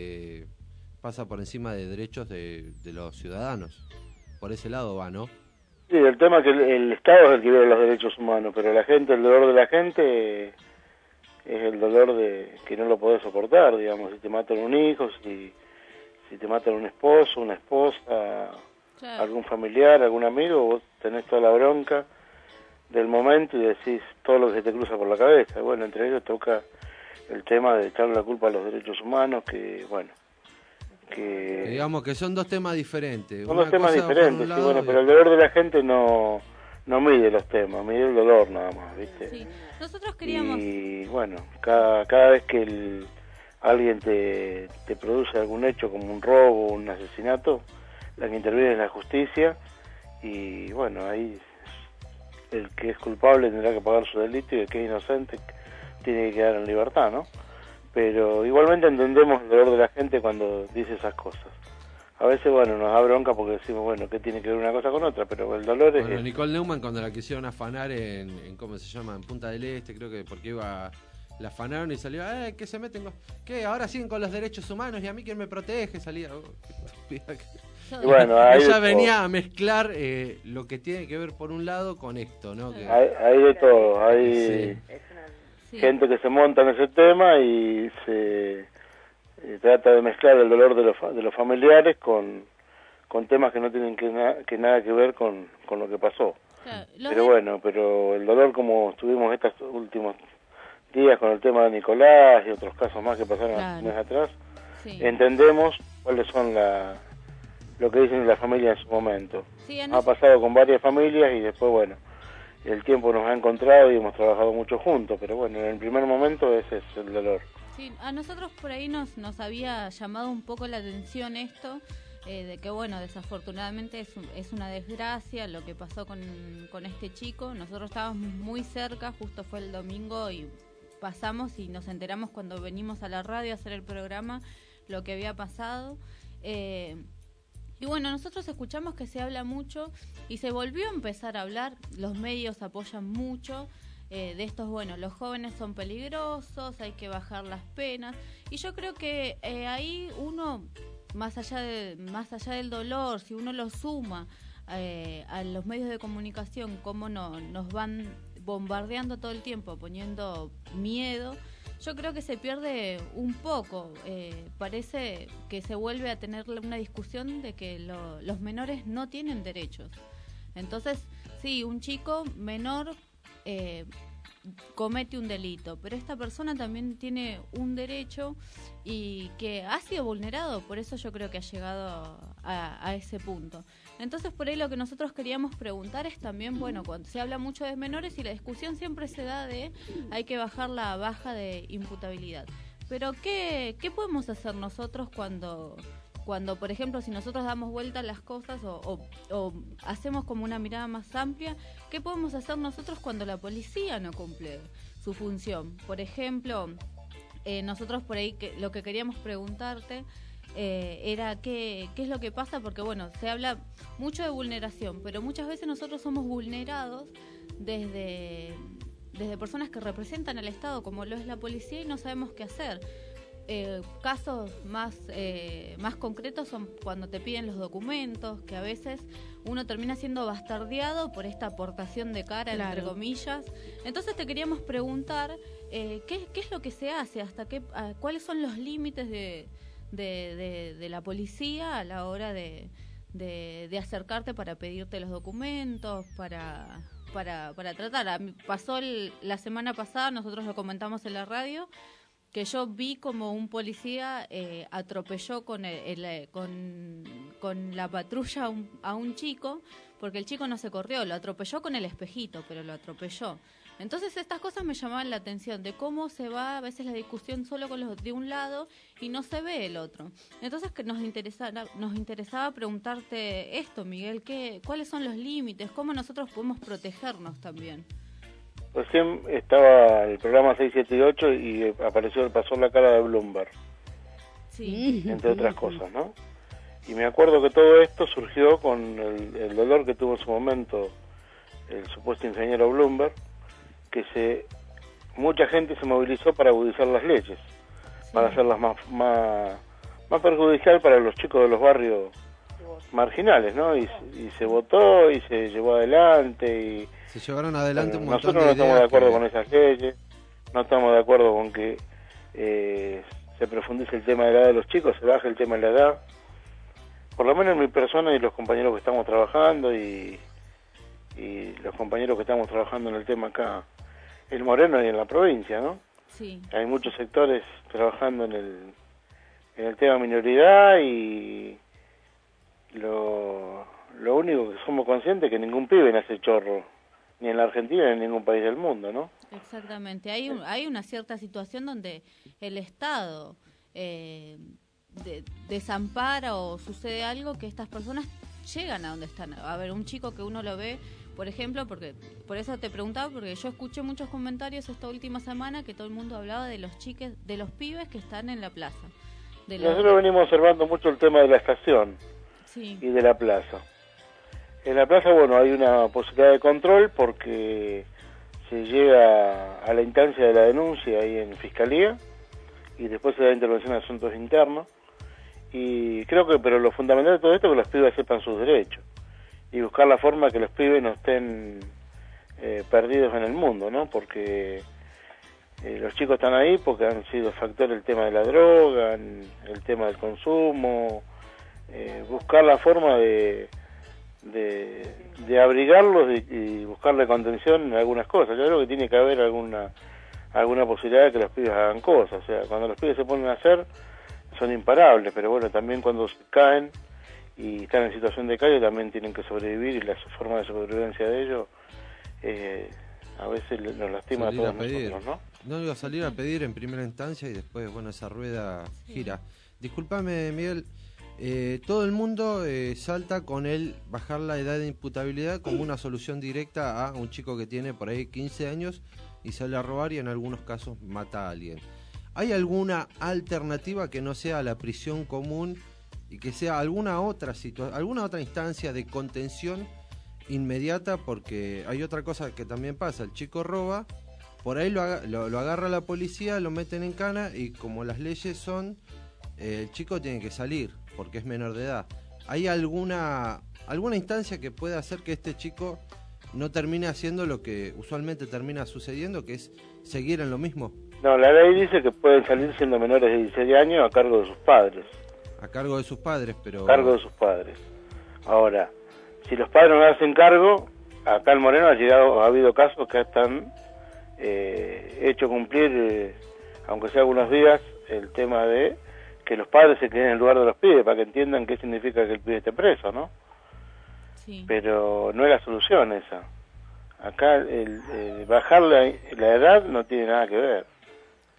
pasa por encima de derechos de los ciudadanos. Por ese lado va, ¿no? Sí, el tema es que el Estado es el que viola los derechos humanos, pero la gente, el dolor de la gente es el dolor de que no lo podés soportar, digamos, si te matan un hijo, si te matan un esposo, una esposa, claro, algún familiar, algún amigo, vos tenés toda la bronca del momento y decís todo lo que se te cruza por la cabeza. Bueno, entre ellos toca el tema de echarle la culpa a los derechos humanos, que bueno, que digamos que son dos temas diferentes. Son dos temas diferentes, sí, bueno, pero el dolor de la gente no mide los temas, mide el dolor nada más, ¿viste? Sí. Nosotros queríamos... Y bueno, cada vez que alguien te produce algún hecho como un robo o un asesinato, la que interviene es la justicia y bueno, ahí el que es culpable tendrá que pagar su delito y el que es inocente tiene que quedar en libertad, ¿no? Pero igualmente entendemos el dolor de la gente cuando dice esas cosas. A veces, bueno, nos da bronca porque decimos, bueno, ¿qué tiene que ver una cosa con otra? Pero el dolor es... Bueno, Nicole Neumann cuando la quisieron afanar en ¿cómo se llama? En Punta del Este, creo que porque la afanaron y salió, ¿qué se meten? ¿Qué? Ahora siguen con los derechos humanos y a mí quién me protege, salía... Y bueno, ahí ella venía a mezclar lo que tiene que ver por un lado con esto, ¿no? Que... Hay de todo, hay gente que se monta en ese tema y se trata de mezclar el dolor de los familiares con temas que no tienen nada que ver con lo que pasó. Claro, pero bueno, pero el dolor, como estuvimos estos últimos días con el tema de Nicolás y otros casos más que pasaron hace meses atrás, entendemos cuáles son lo que dicen la familia en su momento. Sí, ha pasado con varias familias y después, bueno, el tiempo nos ha encontrado y hemos trabajado mucho juntos, pero bueno, en el primer momento ese es el dolor. Sí, a nosotros por ahí nos había llamado un poco la atención esto, de que bueno, desafortunadamente es una desgracia lo que pasó con este chico. Nosotros estábamos muy cerca, justo fue el domingo y pasamos y nos enteramos cuando venimos a la radio a hacer el programa lo que había pasado. Y bueno, nosotros escuchamos que se habla mucho y se volvió a empezar a hablar, los medios apoyan mucho de estos, bueno, los jóvenes son peligrosos, hay que bajar las penas, y yo creo que ahí uno, más allá del dolor, si uno lo suma a los medios de comunicación, cómo nos van bombardeando todo el tiempo, poniendo miedo, yo creo que se pierde un poco. Parece que se vuelve a tener una discusión de que los menores no tienen derechos. Entonces, sí, un chico menor comete un delito, pero esta persona también tiene un derecho y que ha sido vulnerado, por eso yo creo que ha llegado a ese punto. Entonces, por ahí lo que nosotros queríamos preguntar es también, bueno, cuando se habla mucho de menores y la discusión siempre se da de hay que bajar la baja de imputabilidad. Pero ¿qué podemos hacer nosotros cuando cuando, por ejemplo, si nosotros damos vuelta a las cosas o hacemos como una mirada más amplia, ¿qué podemos hacer nosotros cuando la policía no cumple su función? Por ejemplo, nosotros por ahí lo que queríamos preguntarte era qué es lo que pasa, porque bueno, se habla mucho de vulneración, pero muchas veces nosotros somos vulnerados desde personas que representan al Estado, como lo es la policía, y no sabemos qué hacer. Casos más concretos son cuando te piden los documentos, que a veces uno termina siendo bastardeado por esta aportación de cara, Claro. entre comillas. Entonces te queríamos preguntar ¿qué es lo que se hace? ¿Cuáles son los límites de la policía a la hora de acercarte para pedirte los documentos, para tratar? Pasó la semana pasada, nosotros lo comentamos en la radio, que yo vi como un policía atropelló con la patrulla a un chico, porque el chico no se corrió, lo atropelló con el espejito, pero lo atropelló. Entonces estas cosas me llamaban la atención, de cómo se va a veces la discusión solo con los de un lado y no se ve el otro. Entonces que nos interesaba preguntarte esto, Miguel, ¿cuáles son los límites? ¿Cómo nosotros podemos protegernos también? Recién estaba el programa 6, 7 y 8 y pasó la cara de Bloomberg, sí, entre otras cosas, ¿no? Y me acuerdo que todo esto surgió con el dolor que tuvo en su momento el supuesto ingeniero Bloomberg, que mucha gente se movilizó para agudizar las leyes, para hacerlas más perjudicial para los chicos de los barrios marginales, ¿no? Y se votó y se llevó adelante y se llevaron adelante un montón nosotros de no estamos de acuerdo que... con esas leyes, no estamos de acuerdo con que se profundice el tema de la edad de los chicos, se baje el tema de la edad. Por lo menos mi persona y los compañeros que estamos trabajando y los compañeros que estamos trabajando en el tema acá en Moreno y en la provincia, ¿no? Sí. Hay muchos sectores trabajando en el tema minoridad y lo único que somos conscientes es que ningún pibe nace chorro, ni en la Argentina ni en ningún país del mundo, ¿no? Exactamente. Hay una cierta situación donde el Estado desampara o sucede algo que estas personas llegan a donde están. A ver, un chico que uno lo ve, por ejemplo, porque por eso te preguntaba, porque yo escuché muchos comentarios esta última semana que todo el mundo hablaba de los pibes que están en la plaza. Nosotros venimos observando mucho el tema de la estación, sí, y de la plaza. En la plaza, bueno, hay una posibilidad de control porque se llega a la instancia de la denuncia ahí en Fiscalía y después se da intervención en asuntos internos. Y creo que, pero lo fundamental de todo esto es que los pibes sepan sus derechos y buscar la forma que los pibes no estén perdidos en el mundo, ¿no? Porque los chicos están ahí porque han sido factor el tema de la droga, el tema del consumo, buscar la forma de abrigarlos y buscarle contención en algunas cosas. Yo creo que tiene que haber alguna posibilidad de que los pibes hagan cosas. O sea, cuando los pibes se ponen a hacer, son imparables, pero bueno, también cuando se caen y están en situación de calle también tienen que sobrevivir, y la forma de sobrevivencia de ellos a veces nos lastima a todos nosotros, ¿no? No iba a salir a pedir en primera instancia y después, bueno, esa rueda gira. Discúlpame, Miguel, todo el mundo salta con el bajar la edad de imputabilidad como una solución directa a un chico que tiene por ahí 15 años y sale a robar y en algunos casos mata a alguien. ¿Hay alguna alternativa que no sea la prisión común y que sea alguna otra instancia de contención inmediata? Porque hay otra cosa que también pasa, el chico roba, por ahí lo agarra la policía, lo meten en cana y como las leyes son, el chico tiene que salir porque es menor de edad. ¿Hay alguna instancia que pueda hacer que este chico no termine haciendo lo que usualmente termina sucediendo, que es seguir en lo mismo? No, la ley dice que pueden salir siendo menores de 16 años a cargo de sus padres. A cargo de sus padres, pero... A cargo de sus padres. Ahora, si los padres no hacen cargo, acá en Moreno ha habido casos que están hecho cumplir, aunque sea algunos días, el tema de que los padres se queden en el lugar de los pibes para que entiendan qué significa que el pibe esté preso, ¿no? Sí. Pero no es la solución esa. Acá bajar la edad no tiene nada que ver.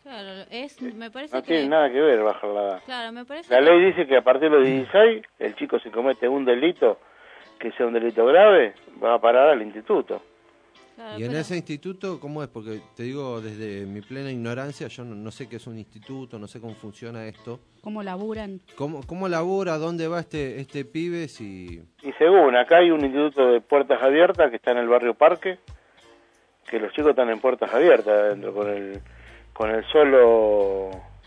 Claro, me parece No que... tiene nada que ver bajar la edad. Claro, me parece La que... ley dice que a partir de los 16, el chico si comete un delito, que sea un delito grave, va a parar al instituto. Claro, Y en ese instituto, ¿cómo es? Porque te digo, desde mi plena ignorancia, yo no sé qué es un instituto, no sé cómo funciona esto. ¿Cómo laburan? ¿Cómo labura? ¿Dónde va este pibe? Y según, acá hay un instituto de puertas abiertas que está en el barrio Parque, que los chicos están en puertas abiertas adentro, con el solo...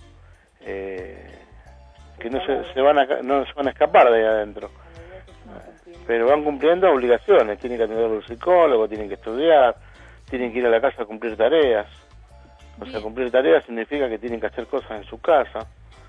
que no se van a escapar de ahí adentro. Pero van cumpliendo obligaciones, tienen que atender a un psicólogo, tienen que estudiar, tienen que ir a la casa a cumplir tareas. O sea, cumplir tareas significa que tienen que hacer cosas en su casa.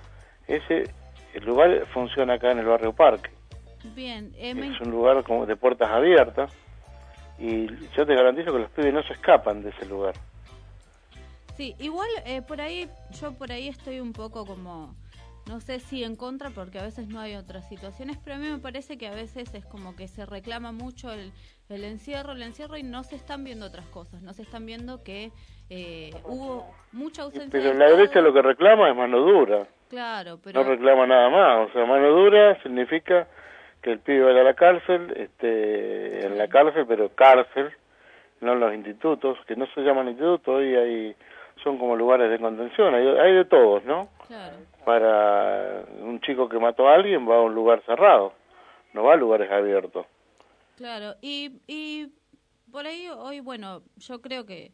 El lugar funciona acá en el barrio Parque. Bien, es un lugar como de puertas abiertas y yo te garantizo que los pibes no se escapan de ese lugar. Sí, igual yo por ahí estoy un poco como... No sé si en contra, porque a veces no hay otras situaciones, pero a mí me parece que a veces es como que se reclama mucho el encierro y no se están viendo otras cosas, no se están viendo que hubo mucha ausencia. Pero la derecha lo que reclama es mano dura. Claro, pero... No reclama nada más, o sea, mano dura significa que el pibe vaya a la cárcel, en la cárcel, pero cárcel, no en los institutos, que no se llaman institutos, hoy son como lugares de contención, hay de todos, ¿no? Claro. Para un chico que mató a alguien va a un lugar cerrado, no va a lugares abiertos. Claro, y por ahí hoy, bueno, yo creo que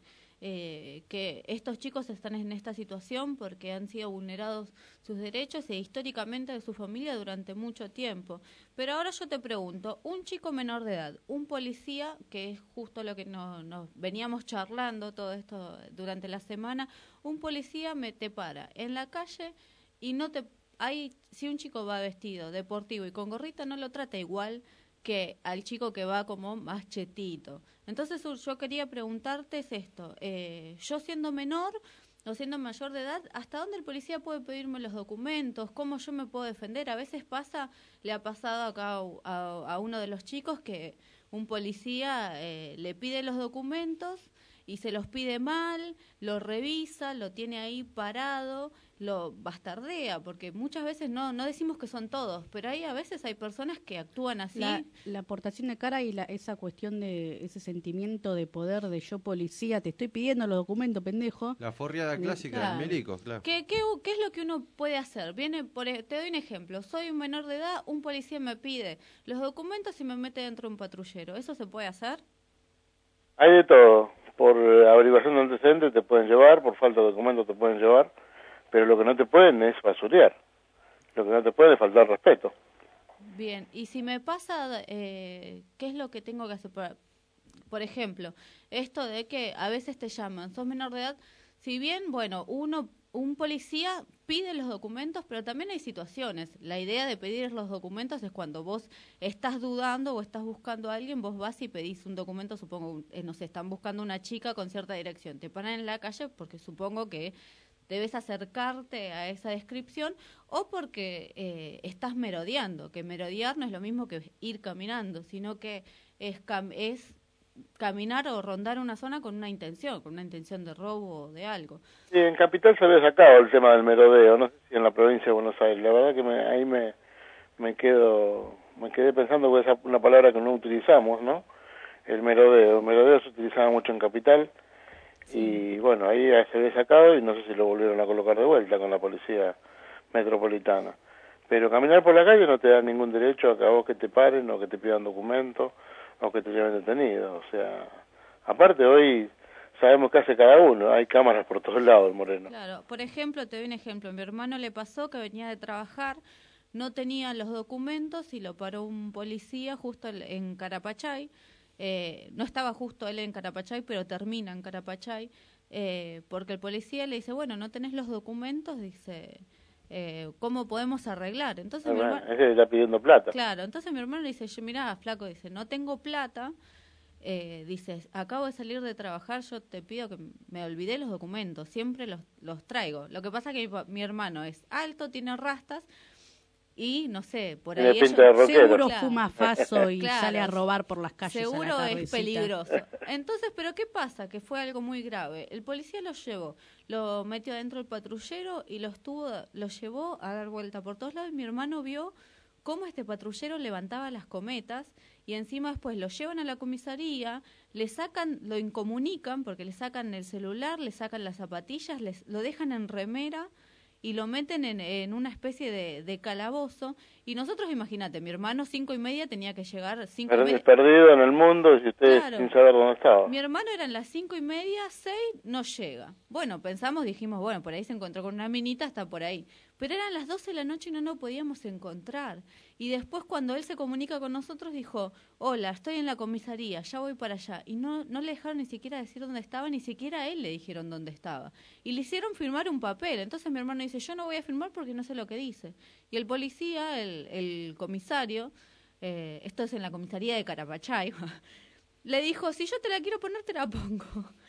estos chicos están en esta situación porque han sido vulnerados sus derechos e históricamente de su familia durante mucho tiempo. Pero ahora yo te pregunto, un chico menor de edad, un policía, que es justo lo que nos veníamos charlando todo esto durante la semana, un policía te para en la calle y si un chico va vestido deportivo y con gorrita no lo trata igual que al chico que va como más chetito. Entonces yo quería preguntarte es esto, yo siendo menor o siendo mayor de edad, ¿hasta dónde el policía puede pedirme los documentos? ¿Cómo yo me puedo defender? A veces le ha pasado acá a uno de los chicos que un policía le pide los documentos y se los pide mal, lo revisa, lo tiene ahí parado, lo bastardea, porque muchas veces no decimos que son todos, pero a veces hay personas que actúan así. La aportación de cara y esa cuestión de ese sentimiento de poder de yo policía, te estoy pidiendo los documentos, pendejo. La forriada clásica del milico, claro. ¿Qué es lo que uno puede hacer? Te doy un ejemplo, soy un menor de edad, un policía me pide los documentos y me mete dentro de un patrullero, ¿eso se puede hacer? Hay de todo. Por averiguación de antecedentes te pueden llevar, por falta de documentos te pueden llevar, pero lo que no te pueden es basurear, lo que no te puede es faltar respeto. Bien, y si me pasa, ¿qué es lo que tengo que hacer? Por ejemplo, esto de que a veces te llaman, sos menor de edad, si bien, bueno, un policía pide los documentos, pero también hay situaciones. La idea de pedir los documentos es cuando vos estás dudando o estás buscando a alguien, vos vas y pedís un documento, supongo, no sé, están buscando una chica con cierta dirección. Te paran en la calle porque supongo que debes acercarte a esa descripción o porque estás merodeando, que merodear no es lo mismo que ir caminando, sino que es caminar o rondar una zona con una intención de robo o de algo. Sí, en Capital se había sacado el tema del merodeo, no sé si en la provincia de Buenos Aires. La verdad que ahí me quedé pensando que es una palabra que no utilizamos, ¿no? El merodeo. El merodeo se utilizaba mucho en Capital y bueno, ahí se había sacado y no sé si lo volvieron a colocar de vuelta con la policía metropolitana. Pero caminar por la calle no te da ningún derecho a que a vos que te paren o que te pidan documentos o que te lleven detenido. O sea, aparte hoy sabemos qué hace cada uno, hay cámaras por todos lados, Moreno. Claro, por ejemplo, te doy un ejemplo, a mi hermano le pasó que venía de trabajar, no tenía los documentos y lo paró un policía justo en Carapachay, no estaba justo él en Carapachay, pero termina en Carapachay, porque el policía le dice, bueno, no tenés los documentos, dice... ¿cómo podemos arreglar? Entonces mi hermano, ese está pidiendo plata. Claro, entonces mi hermano le dice, mirá, flaco, dice, no tengo plata, dice, acabo de salir de trabajar, yo te pido que me olvidé los documentos, siempre los traigo. Lo que pasa es que mi hermano es alto, tiene rastas, y no sé, por Tiene ahí pinta de ellos, rockero. Seguro Claro. fuma faso y Claro. sale a robar por las calles. seguro a la es tardecita. peligroso. Entonces, ¿pero qué pasa? Que fue algo muy grave. El policía lo llevó, lo metió adentro del patrullero y lo llevó a dar vuelta por todos lados. Y mi hermano vio cómo este patrullero levantaba las cometas y encima después lo llevan a la comisaría, le sacan, lo incomunican porque le sacan el celular, le sacan las zapatillas, lo dejan en remera y lo meten en una especie de calabozo. Y nosotros, imagínate, mi hermano 5:30 tenía que llegar 5:30. Perdido en el mundo y ustedes Claro. sin saber dónde estaba. Mi hermano eran las 5:30, 6, no llega. Bueno, dijimos, bueno, por ahí se encontró con una minita, está por ahí. Pero eran las 12 de la noche y no nos podíamos encontrar. Y después cuando él se comunica con nosotros dijo, hola, estoy en la comisaría, ya voy para allá. Y no le dejaron ni siquiera decir dónde estaba, ni siquiera a él le dijeron dónde estaba. Y le hicieron firmar un papel. Entonces mi hermano dice, yo no voy a firmar porque no sé lo que dice. Y el policía, el comisario, esto es en la comisaría de Carapachay, le dijo, si yo te la quiero poner, te la pongo.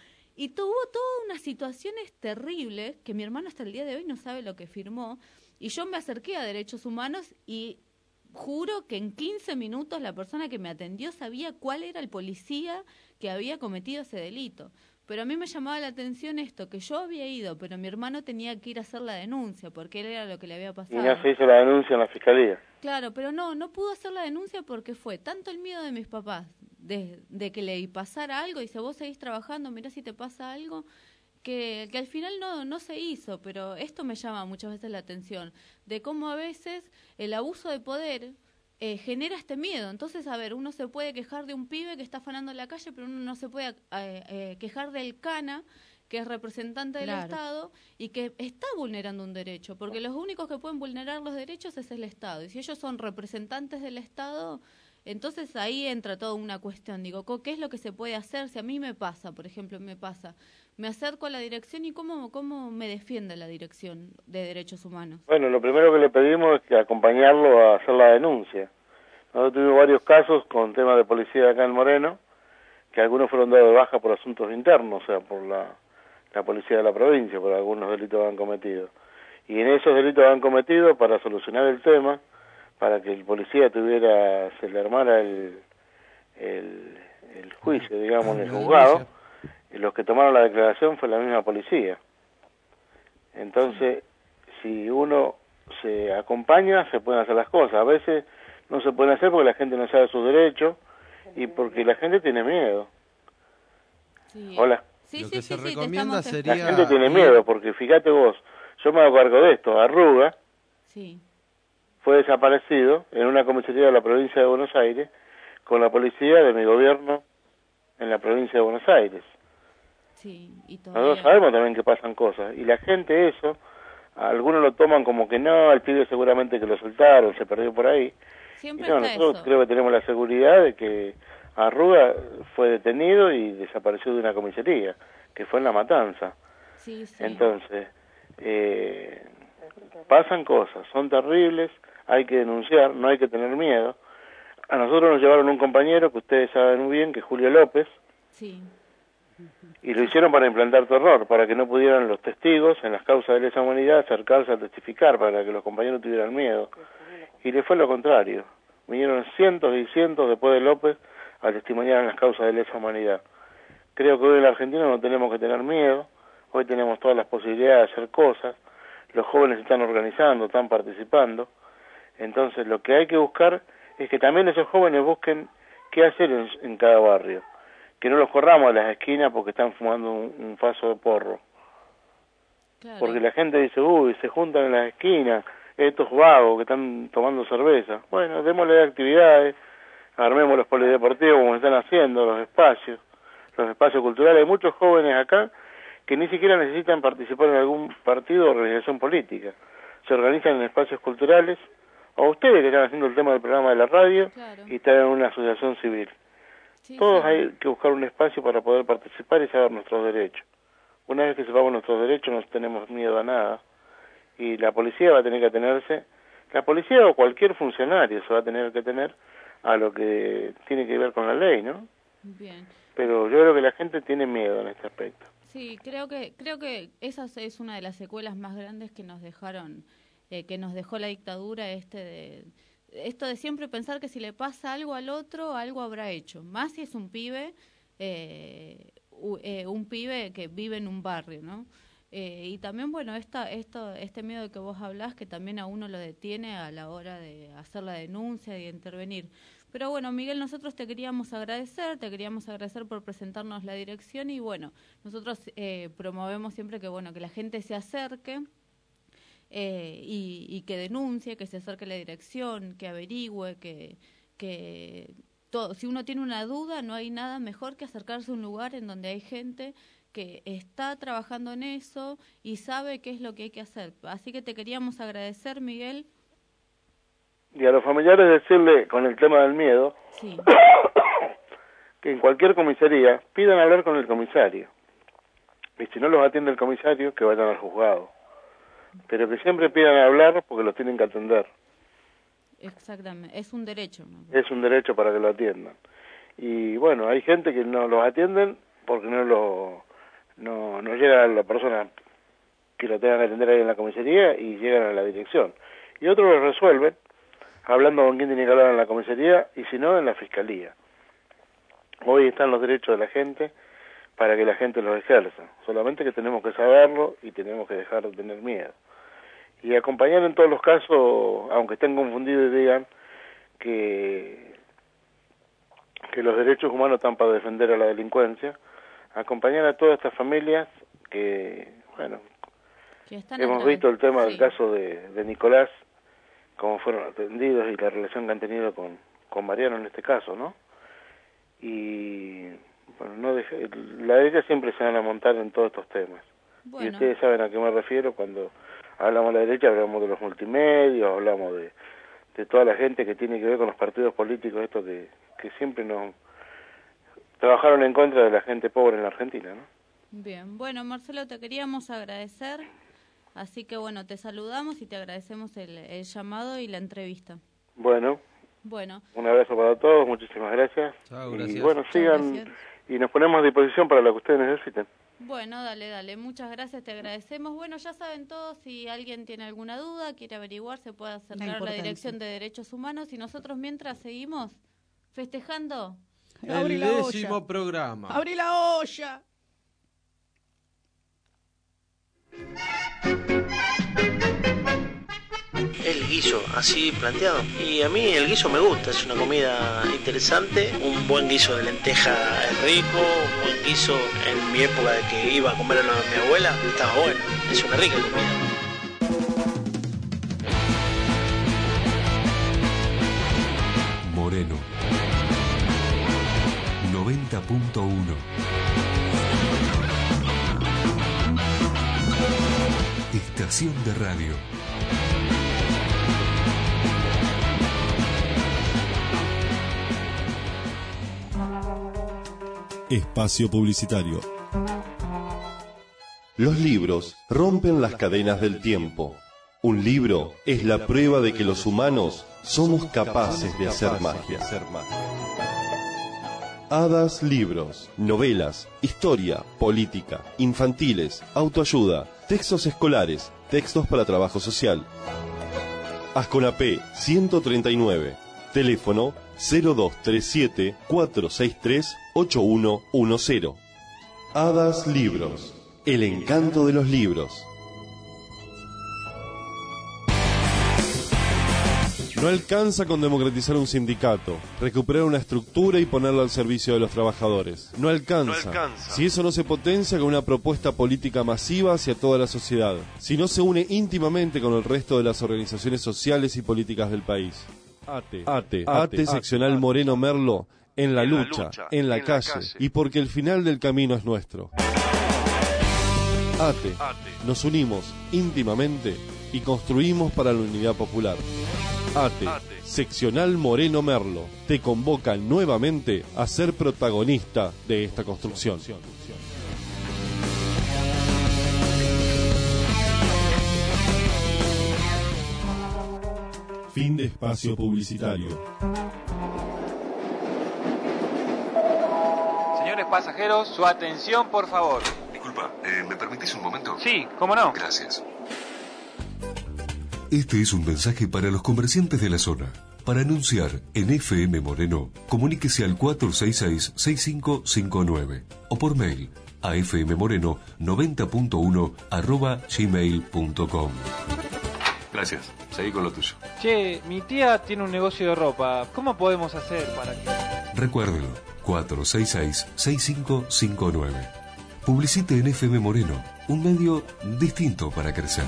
Y tuvo todas unas situaciones terribles que mi hermano hasta el día de hoy no sabe lo que firmó. Y yo me acerqué a Derechos Humanos y juro que en 15 minutos la persona que me atendió sabía cuál era el policía que había cometido ese delito. Pero a mí me llamaba la atención esto, que yo había ido, pero mi hermano tenía que ir a hacer la denuncia, porque él era lo que le había pasado. Y no se hizo la denuncia en la fiscalía. Claro, pero no pudo hacer la denuncia porque fue tanto el miedo de mis papás de que le pasara algo, y si vos seguís trabajando, mirá si te pasa algo, que al final no se hizo. Pero esto me llama muchas veces la atención, de cómo a veces el abuso de poder genera este miedo. Entonces, a ver, uno se puede quejar de un pibe que está afanando en la calle, pero uno no se puede quejar del CANA, que es representante del Claro. Estado y que está vulnerando un derecho, porque los únicos que pueden vulnerar los derechos es el Estado. Y si ellos son representantes del Estado, entonces ahí entra toda una cuestión. Digo, ¿qué es lo que se puede hacer? Si a mí me pasa, por ejemplo, me acerco a la dirección y cómo me defiende la Dirección de Derechos Humanos. Bueno, lo primero que le pedimos es que acompañarlo a hacer la denuncia. Nosotros tuvimos varios casos con temas de policía acá en Moreno, que algunos fueron dados de baja por asuntos internos, o sea, por la policía de la provincia, por algunos delitos que han cometido. Y en esos delitos que han cometido, para solucionar el tema, para que el policía se le armara el juicio, digamos, en el juzgado, y los que tomaron la declaración fue la misma policía. Entonces, si uno se acompaña, se pueden hacer las cosas. A veces no se pueden hacer porque la gente no sabe sus derechos y porque la gente tiene miedo. Sí. Hola. Lo que se recomienda sería... La gente tiene miedo porque, fíjate vos, yo me hago cargo de esto. Arruga fue desaparecido en una comisaría de la provincia de Buenos Aires con la policía de mi gobierno en la provincia de Buenos Aires. Nosotros sabemos también que pasan cosas. Y la gente algunos lo toman como que no, el pibe seguramente que lo soltaron, se perdió por ahí. Siempre y no, está nosotros eso. creo que tenemos la seguridad de que Arruga fue detenido y desapareció de una comisaría, que fue en La Matanza. Entonces, pasan cosas, son terribles, hay que denunciar, no hay que tener miedo. A nosotros nos llevaron un compañero que ustedes saben muy bien, que es Julio López, y lo hicieron para implantar terror, para que no pudieran los testigos en las causas de lesa humanidad acercarse a testificar, para que los compañeros tuvieran miedo. Y le fue lo contrario. Vinieron cientos y cientos después de López a testimoniar en las causas de lesa humanidad. Creo que hoy en la Argentina no tenemos que tener miedo, hoy tenemos todas las posibilidades de hacer cosas, los jóvenes están organizando, están participando. Entonces lo que hay que buscar es que también esos jóvenes busquen qué hacer en cada barrio, que no los corramos a las esquinas porque están fumando un faso de porro. Porque la gente dice, uy, se juntan en las esquinas estos vagos que están tomando cerveza. Bueno, démosle actividades, armemos los polideportivos como están haciendo, los espacios culturales. Hay muchos jóvenes acá que ni siquiera necesitan participar en algún partido o organización política. Se organizan en espacios culturales, o ustedes que están haciendo el tema del programa de la radio y están en una asociación civil. Todos hay que buscar un espacio para poder participar y saber nuestros derechos. Una vez que sepamos nuestros derechos no tenemos miedo a nada. Y la policía va a tener que atenerse, la policía o cualquier funcionario se va a tener que tener a lo que tiene que ver con la ley, ¿no? Bien. Pero yo creo que la gente tiene miedo en este aspecto. Sí, creo que esa es una de las secuelas más grandes que nos dejaron que nos dejó la dictadura, esto de siempre pensar que si le pasa algo al otro, algo habrá hecho. Más si es un pibe que vive en un barrio, ¿no? Y también, bueno, este miedo de que vos hablás, que también a uno lo detiene a la hora de hacer la denuncia y de intervenir. Pero bueno, Miguel, nosotros te queríamos agradecer por presentarnos la dirección y bueno, nosotros promovemos siempre que la gente se acerque y que denuncie, que se acerque a la dirección, que averigüe, que todo. Si uno tiene una duda, no hay nada mejor que acercarse a un lugar en donde hay gente que está trabajando en eso y sabe qué es lo que hay que hacer. Así que te queríamos agradecer, Miguel. Y a los familiares decirle, con el tema del miedo, sí, que en cualquier comisaría pidan hablar con el comisario. Y si no los atiende el comisario, que vayan al juzgado. Pero que siempre pidan hablar porque los tienen que atender. Exactamente, es un derecho, ¿no? Es un derecho para que lo atiendan. Y bueno, hay gente que no los atienden porque no llega la persona que lo tengan que atender ahí en la comisaría y llegan a la dirección. Y otros lo resuelven hablando con quien tiene que hablar en la comisaría y si no en la fiscalía. Hoy están los derechos de la gente para que la gente los ejerza. Solamente que tenemos que saberlo y tenemos que dejar de tener miedo. Y acompañar en todos los casos, aunque estén confundidos y digan que los derechos humanos están para defender a la delincuencia, acompañar a todas estas familias que, bueno, hemos visto el tema del caso de Nicolás, cómo fueron atendidos y la relación que han tenido con Mariano en este caso, ¿no? Y bueno, la derecha siempre se van a montar en todos estos temas. Bueno. Y ustedes saben a qué me refiero cuando hablamos de la derecha, hablamos de los multimedios, hablamos de toda la gente que tiene que ver con los partidos políticos, estos que siempre nos trabajaron en contra de la gente pobre en la Argentina, ¿no? Bien, bueno, Marcelo, te queríamos agradecer, así que bueno, te saludamos y te agradecemos el llamado y la entrevista. Bueno, un abrazo para todos, muchísimas gracias. Chao, gracias. Y bueno, sigan y nos ponemos a disposición para lo que ustedes necesiten. Bueno, dale, muchas gracias, te agradecemos. Bueno, ya saben todos, si alguien tiene alguna duda, quiere averiguar, se puede acercar a la Dirección de Derechos Humanos y nosotros mientras seguimos festejando el 10º programa. ¡Abrí la olla! El guiso, así planteado. Y a mí el guiso me gusta, es una comida interesante. Un buen guiso de lenteja es rico, un buen guiso en mi época de que iba a comer a mi abuela, estaba bueno, es una rica comida. Moreno 90.1. Estación de radio. Espacio publicitario. Los libros rompen las cadenas del tiempo. Un libro es la prueba de que los humanos somos capaces de hacer magia. Hadas Libros, novelas, historia, política, infantiles, autoayuda, textos escolares, textos para trabajo social. Asconapé 139, teléfono 0237-463-8110. Hadas Libros, el encanto de los libros. No alcanza con democratizar un sindicato, recuperar una estructura y ponerla al servicio de los trabajadores. No alcanza. Si eso no se potencia con una propuesta política masiva hacia toda la sociedad. Si no se une íntimamente con el resto de las organizaciones sociales y políticas del país. ATE, seccional Moreno Merlo, en la lucha, en la calle, y porque el final del camino es nuestro. ATE, nos unimos íntimamente y construimos para la unidad popular. ATE, seccional Moreno Merlo, te convoca nuevamente a ser protagonista de esta construcción. Fin de espacio publicitario. Señores pasajeros, su atención, por favor. Disculpa, ¿me permitís un momento? Sí, ¿cómo no? Gracias. Este es un mensaje para los comerciantes de la zona. Para anunciar en FM Moreno, comuníquese al 466-6559 o por mail a fmmoreno90.1@gmail.com. Gracias. Seguí con lo tuyo. Che, mi tía tiene un negocio de ropa. ¿Cómo podemos hacer para que...? Recuérdelo, 466-6559. Publicite en FM Moreno, un medio distinto para crecer.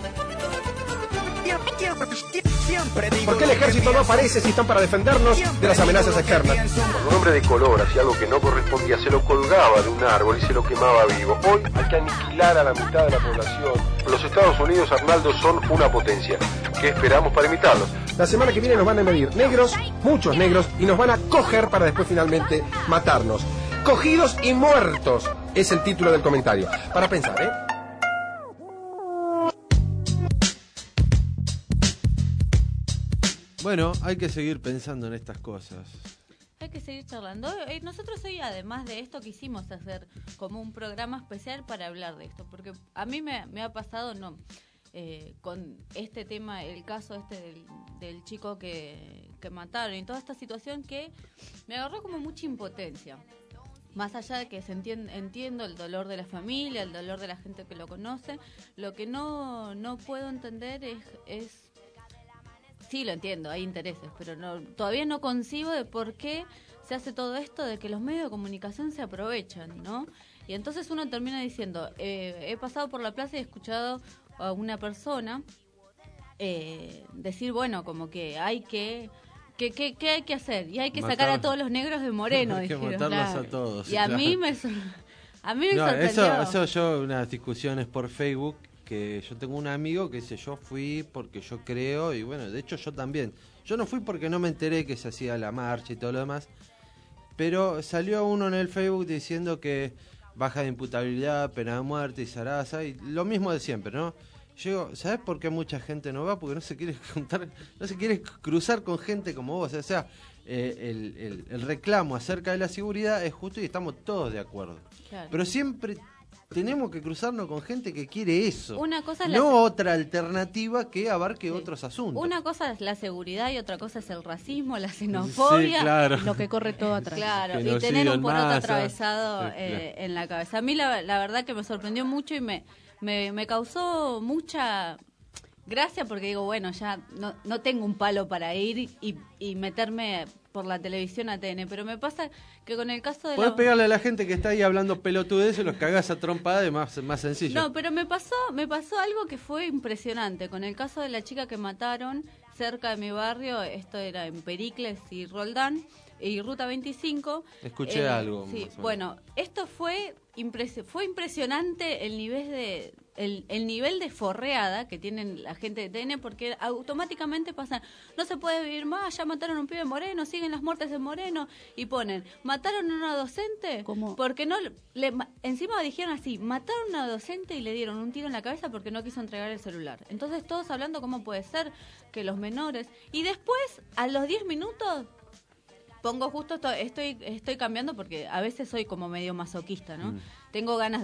¿Por qué el ejército no aparece si están para defendernos de las amenazas externas? Cuando un hombre de color hacía algo que no correspondía, se lo colgaba de un árbol y se lo quemaba vivo. Hoy hay que aniquilar a la mitad de la población. Los Estados Unidos, Arnaldo, son una potencia. ¿Qué esperamos para imitarlos? La semana que viene nos van a medir negros, muchos negros, y nos van a coger para después finalmente matarnos. Cogidos y muertos es el título del comentario. Para pensar, ¿eh? Bueno, hay que seguir pensando en estas cosas. Hay que seguir charlando. Nosotros hoy, además de esto, quisimos hacer como un programa especial para hablar de esto, porque a mí me ha pasado, con este tema, el caso del chico que mataron y toda esta situación, que me agarró como mucha impotencia. Más allá de que entiendo el dolor de la familia, el dolor de la gente que lo conoce, lo que no puedo entender es sí, lo entiendo, hay intereses, pero todavía no concibo de por qué se hace todo esto, de que los medios de comunicación se aprovechan, ¿no? Y entonces uno termina diciendo, he pasado por la plaza y he escuchado a una persona decir, bueno, como que hay ¿qué hay que hacer? Y hay que sacar a todos los negros de Moreno, hay que dijeron. matarlos a todos. Y a mí me sorprendió. Eso yo, unas discusiones por Facebook, que yo tengo un amigo que dice, yo fui porque yo creo, y bueno, de hecho yo también. Yo no fui porque no me enteré que se hacía la marcha y todo lo demás, pero salió uno en el Facebook diciendo que baja de imputabilidad, pena de muerte y zaraza, y lo mismo de siempre, ¿no? Yo digo, ¿sabes por qué mucha gente no va? Porque no se quiere juntar, no se quiere cruzar con gente como vos. O sea, el reclamo acerca de la seguridad es justo y estamos todos de acuerdo. Claro. Pero siempre tenemos que cruzarnos con gente que quiere eso. Una cosa es otra alternativa que abarque otros asuntos. Una cosa es la seguridad y otra cosa es el racismo, la xenofobia. Sí, claro. Lo que corre todo atrás. Claro, y tener un poroto atravesado en la cabeza. A mí la verdad que me sorprendió mucho y me causó mucha gracia, porque digo, bueno, ya no tengo un palo para ir y meterme por la televisión a TN, pero me pasa que con el caso de... Podés pegarle a la gente que está ahí hablando pelotudez y los cagás a trompada, y más sencillo. No, pero me pasó algo que fue impresionante. Con el caso de la chica que mataron cerca de mi barrio, esto era en Pericles y Roldán, y Ruta 25. Escuché algo. Sí, bueno, esto fue impresionante el nivel de forreada que tienen la gente de TN, porque automáticamente pasan, no se puede vivir más, ya mataron a un pibe en Moreno, siguen las muertes en Moreno, y ponen, mataron a una docente, ¿cómo? Porque encima dijeron así, mataron a una docente y le dieron un tiro en la cabeza porque no quiso entregar el celular. Entonces todos hablando cómo puede ser que los menores, y después a los 10 minutos pongo justo estoy cambiando, porque a veces soy como medio masoquista, ¿no? Tengo ganas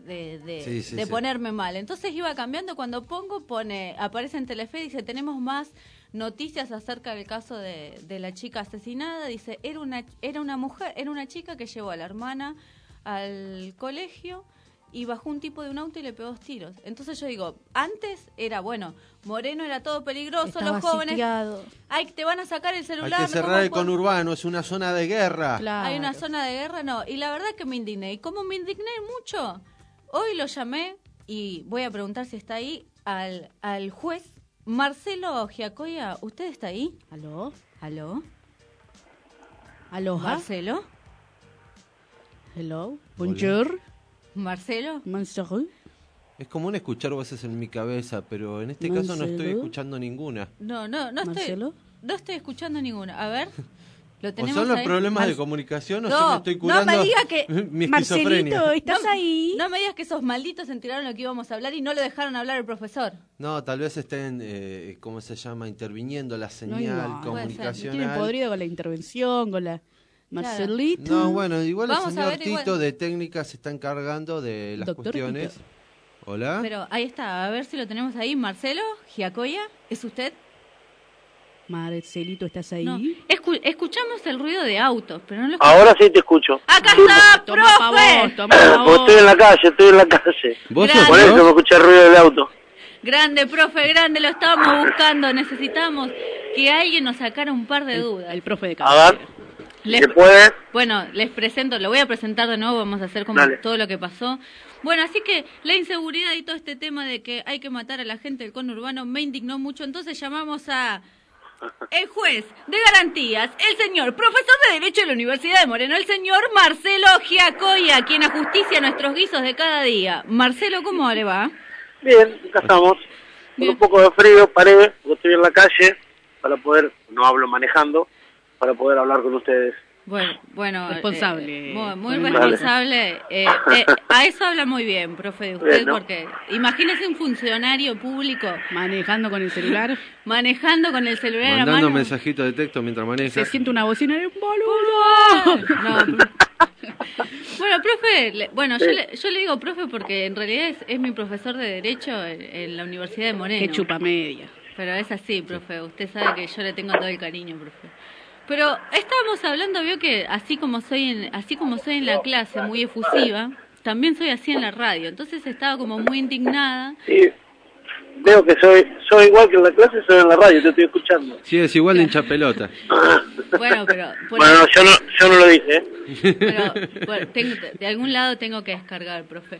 de ponerme mal. Entonces iba cambiando, cuando aparece en Telefe, dice, tenemos más noticias acerca del caso de la chica asesinada. Dice, era una chica que llevó a la hermana al colegio y bajó un tipo de un auto y le pegó 2 tiros. Entonces yo digo, antes era, bueno, Moreno era todo peligroso, estaba los jóvenes, sitiado. Te van a sacar el celular. Hay que cerrar el conurbano, es una zona de guerra. Claro. Hay una zona de guerra, no. Y la verdad que me indigné. ¿Y cómo me indigné mucho? Hoy lo llamé y voy a preguntar si está ahí al juez Marcelo Giacoya. ¿Usted está ahí? ¿Aló? ¿Marcelo? Hello. Bonjour. ¿Marcelo? Es común escuchar voces en mi cabeza, pero en este caso no estoy escuchando ninguna. No estoy escuchando ninguna. A ver, lo tenemos. ¿O son los ahí? problemas de comunicación o yo me estoy curando no me diga que mi esquizofrenia? Marcelito, ¿estás ahí? No me digas que esos malditos se enteraron lo que íbamos a hablar y no lo dejaron hablar el profesor. No, tal vez estén, ¿cómo se llama? Interviniendo la señal comunicacional. Tienen podrido con la intervención, con la... Marcelito. No, bueno, igual Vamos el señor a ver, Tito de técnica se está encargando de las cuestiones. Hola. Pero ahí está, a ver si lo tenemos ahí. Marcelo Giacoya, ¿es usted? Marcelito, ¿estás ahí? No. Escuchamos el ruido de autos, pero no lo Ahora sí te escucho. ¡Acá está, profe! Porque estoy en la calle. ¿Vos sos, Por eso no? me escuché el ruido del auto. Grande, profe, grande, lo estábamos buscando. Necesitamos que alguien nos sacara un par de dudas. El profe de A cabecera. ver, ¿se puede? Bueno, les presento, lo voy a presentar de nuevo, vamos a hacer como Dale. todo lo que pasó. Bueno, así que la inseguridad y todo este tema de que hay que matar a la gente del conurbano me indignó mucho, entonces llamamos a el juez de garantías, el señor profesor de Derecho de la Universidad de Moreno, el señor Marcelo Giacoya, quien ajusticia nuestros guisos de cada día. Marcelo, ¿cómo le va? Bien, acá estamos. Con un poco de frío, paré, porque estoy en la calle, para poder, no hablo manejando, para poder hablar con ustedes. Bueno, responsable. Muy Vale. responsable. A eso habla muy bien, profe, de usted, Bueno. porque imagínese un funcionario público Manejando con el celular. manejando con el celular en la Mandando mano. mensajitos de texto mientras maneja. Se siente una bocina de boludo. No, bueno, profe, yo le digo profe porque en realidad es mi profesor de Derecho en la Universidad de Moreno. Qué chupa media. Pero es así, profe, usted sabe que yo le tengo todo el cariño, profe. Pero estábamos hablando, vio que así como soy en la clase, muy efusiva, también soy así en la radio. Entonces estaba como muy indignada. Sí, veo que soy igual que en la clase, soy en la radio, te estoy escuchando. Sí, es igual de hincha pelota. Bueno, pero... Bueno, yo no lo dije, ¿eh? Pero bueno, de algún lado tengo que descargar, profe.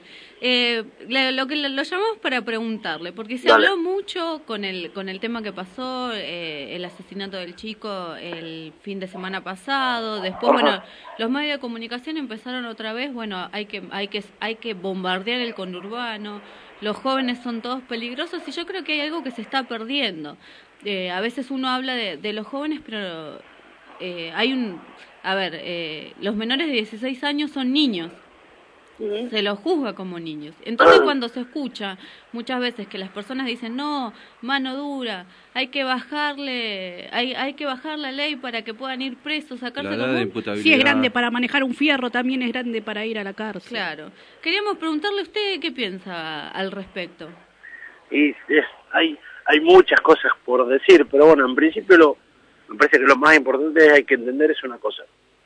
Lo llamamos para preguntarle, porque se Dale. habló mucho con el tema que pasó, el asesinato del chico el fin de semana pasado. Después, bueno, los medios de comunicación empezaron otra vez, bueno, hay que bombardear el conurbano. Los jóvenes son todos peligrosos y yo creo que hay algo que se está perdiendo. A veces uno habla de los jóvenes, pero hay un... A ver, los menores de 16 años son niños. Se los juzga como niños. Entonces cuando se escucha muchas veces que las personas dicen, no, mano dura, hay que bajarle la ley para que puedan ir presos, sacarse La edad como de un... imputabilidad. Si es grande para manejar un fierro, también es grande para ir a la cárcel. Claro. Queríamos preguntarle a usted qué piensa al respecto. Y hay muchas cosas por decir, pero bueno, en principio me parece que lo más importante hay que entender es una cosa.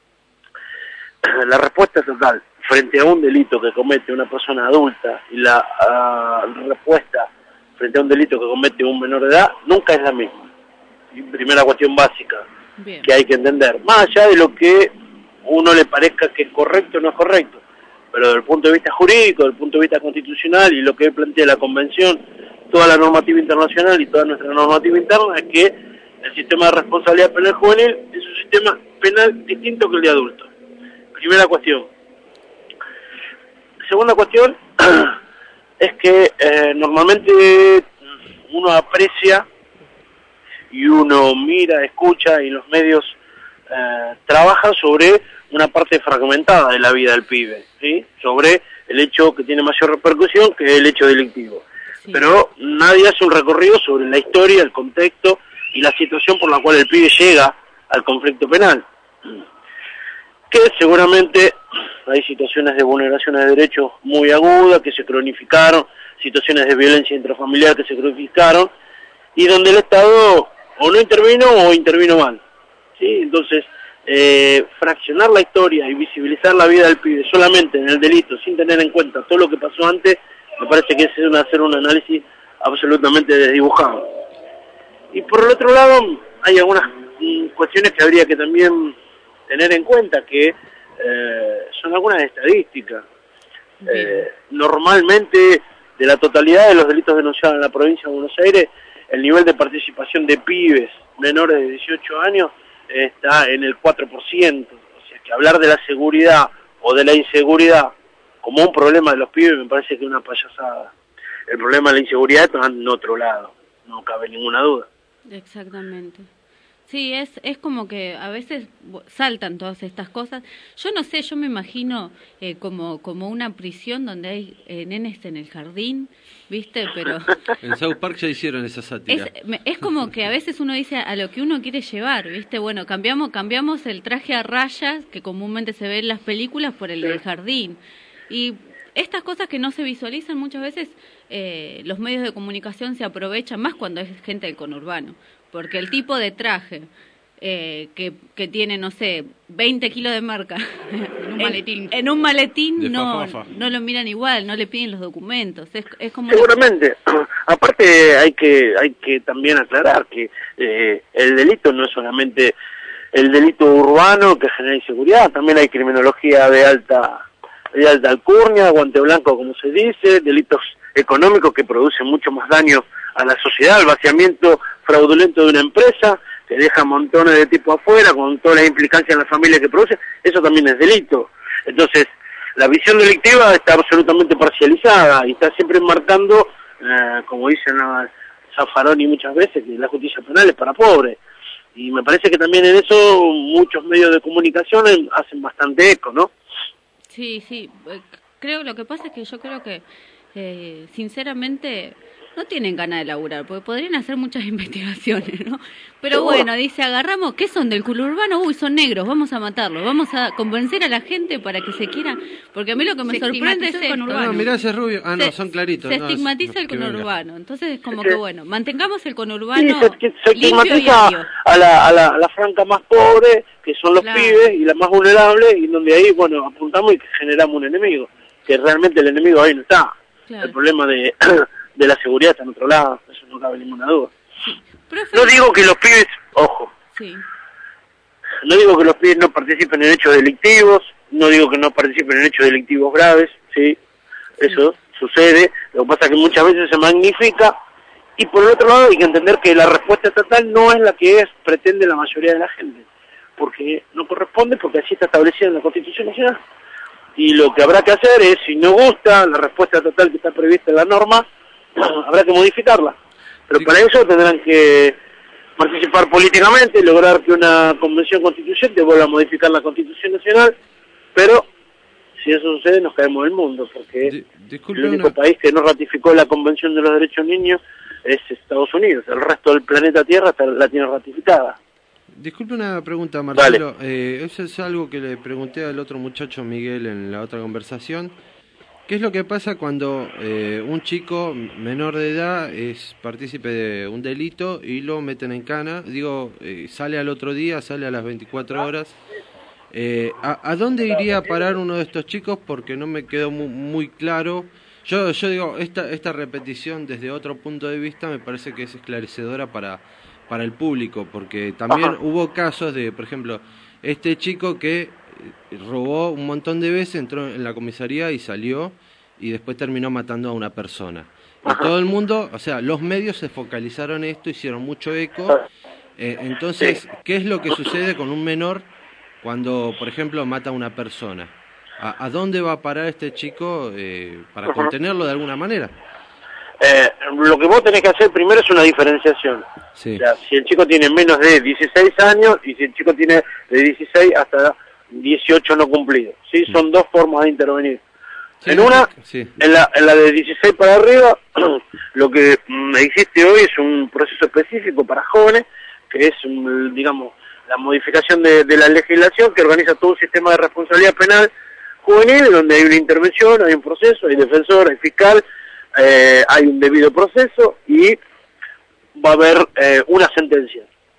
La respuesta total frente a un delito que comete una persona adulta y la respuesta frente a un delito que comete un menor de edad nunca es la misma. Y primera cuestión básica que hay que entender, más allá de lo que uno le parezca que es correcto o no es correcto, pero desde el punto de vista jurídico, desde el punto de vista constitucional y lo que plantea la Convención, toda la normativa internacional y toda nuestra normativa interna, es que el sistema de responsabilidad penal juvenil es un sistema penal distinto que el de adultos. Primera cuestión. Segunda cuestión es que normalmente uno aprecia y uno mira, escucha y los medios trabajan sobre una parte fragmentada de la vida del pibe, ¿sí? Sobre el hecho que tiene mayor repercusión que el hecho delictivo. Sí. Pero nadie hace un recorrido sobre la historia, el contexto y la situación por la cual el pibe llega al conflicto penal. Que seguramente hay situaciones de vulneraciones de derechos muy agudas que se cronificaron, situaciones de violencia intrafamiliar que se cronificaron, y donde el Estado o no intervino o intervino mal. ¿Sí? Entonces, fraccionar la historia y visibilizar la vida del pibe solamente en el delito, sin tener en cuenta todo lo que pasó antes, me parece que es hacer un análisis absolutamente desdibujado. Y por el otro lado, hay algunas cuestiones que habría que también tener en cuenta, que son algunas estadísticas. Normalmente, de la totalidad de los delitos denunciados en la provincia de Buenos Aires, el nivel de participación de pibes menores de 18 años está en el 4%. O sea, que hablar de la seguridad o de la inseguridad como un problema de los pibes me parece que es una payasada. El problema de la inseguridad está en otro lado, no cabe ninguna duda. Exactamente. Sí, es como que a veces saltan todas estas cosas. Yo no sé, yo me imagino como una prisión donde hay nenes en el jardín, ¿viste? Pero en South Park ya hicieron esa sátira. Es como que a veces uno dice a lo que uno quiere llevar, ¿viste? Bueno, cambiamos el traje a rayas que comúnmente se ve en las películas por el del jardín. Y estas cosas que no se visualizan muchas veces, los medios de comunicación se aprovechan más cuando es gente del conurbano, porque el tipo de traje que tiene, no sé, 20 kilos de marca en un maletín no lo miran igual, no le piden los documentos, es como seguramente. Aparte hay que también aclarar que el delito no es solamente el delito urbano que genera inseguridad, también hay criminología de alta alcurnia, guante blanco como se dice, delitos económicos que producen mucho más daño a la sociedad, el vaciamiento fraudulento de una empresa que deja montones de tipos afuera con todas las implicancias en la familia que produce, eso también es delito. Entonces, la visión delictiva está absolutamente parcializada y está siempre marcando, como dicen Zaffaroni muchas veces, que la justicia penal es para pobres. Y me parece que también en eso muchos medios de comunicación hacen bastante eco, ¿no? Sí, creo, lo que pasa es que yo creo que, sinceramente, no tienen ganas de laburar, porque podrían hacer muchas investigaciones, ¿no? Pero bueno, dice, agarramos, ¿qué son del conurbano? Uy, son negros, vamos a matarlos, vamos a convencer a la gente para que se quiera, porque a mí lo que me sorprende es esto. No, mirá ese rubio, son claritos. Se estigmatiza el conurbano, entonces es como que bueno, mantengamos el conurbano se estigmatiza a la franca más pobre, que son los pibes, y la más vulnerable, y donde ahí, bueno, apuntamos y generamos un enemigo, que realmente el enemigo ahí no está. El problema de la seguridad está en otro lado, eso no cabe ninguna duda. No digo que los pibes, ojo, no digo que los pibes no participen en hechos delictivos, no digo que no participen en hechos delictivos graves, eso sucede, lo que pasa es que muchas veces se magnifica, y por el otro lado hay que entender que la respuesta estatal no es la que pretende la mayoría de la gente, porque no corresponde, porque así está establecida en la Constitución Nacional. Y lo que habrá que hacer es, si no gusta la respuesta estatal que está prevista en la norma, habrá que modificarla. Pero para eso tendrán que participar políticamente, lograr que una convención constituyente vuelva a modificar la Constitución Nacional, pero si eso sucede nos caemos del mundo, porque el único país que no ratificó la Convención de los Derechos Niños es Estados Unidos, el resto del planeta Tierra la tiene ratificada. Disculpe una pregunta, Marcelo. Eso es algo que le pregunté al otro muchacho, Miguel, en la otra conversación. ¿Qué es lo que pasa cuando un chico menor de edad es partícipe de un delito y lo meten en cana? Digo, sale al otro día, sale a las 24 horas. ¿A dónde iría a parar uno de estos chicos? Porque no me quedó muy claro. Yo digo, esta repetición desde otro punto de vista me parece que es esclarecedora para el público, porque también hubo casos de, por ejemplo, este chico que robó un montón de veces, entró en la comisaría y salió, y después terminó matando a una persona. Y todo el mundo, o sea, los medios se focalizaron en esto, hicieron mucho eco. Entonces, ¿qué es lo que sucede con un menor cuando, por ejemplo, mata a una persona? ¿A dónde va a parar este chico para contenerlo de alguna manera? Lo que vos tenés que hacer primero es una diferenciación. O sea, si el chico tiene menos de 16 años y si el chico tiene de 16 hasta 18 no cumplidos, son dos formas de intervenir. En una, en la de 16 para arriba, lo que existe hoy es un proceso específico para jóvenes, que es, digamos, la modificación de la legislación que organiza todo un sistema de responsabilidad penal juvenil, donde hay una intervención, hay un proceso, hay defensor, hay fiscal, hay un debido proceso y va a haber una sentencia,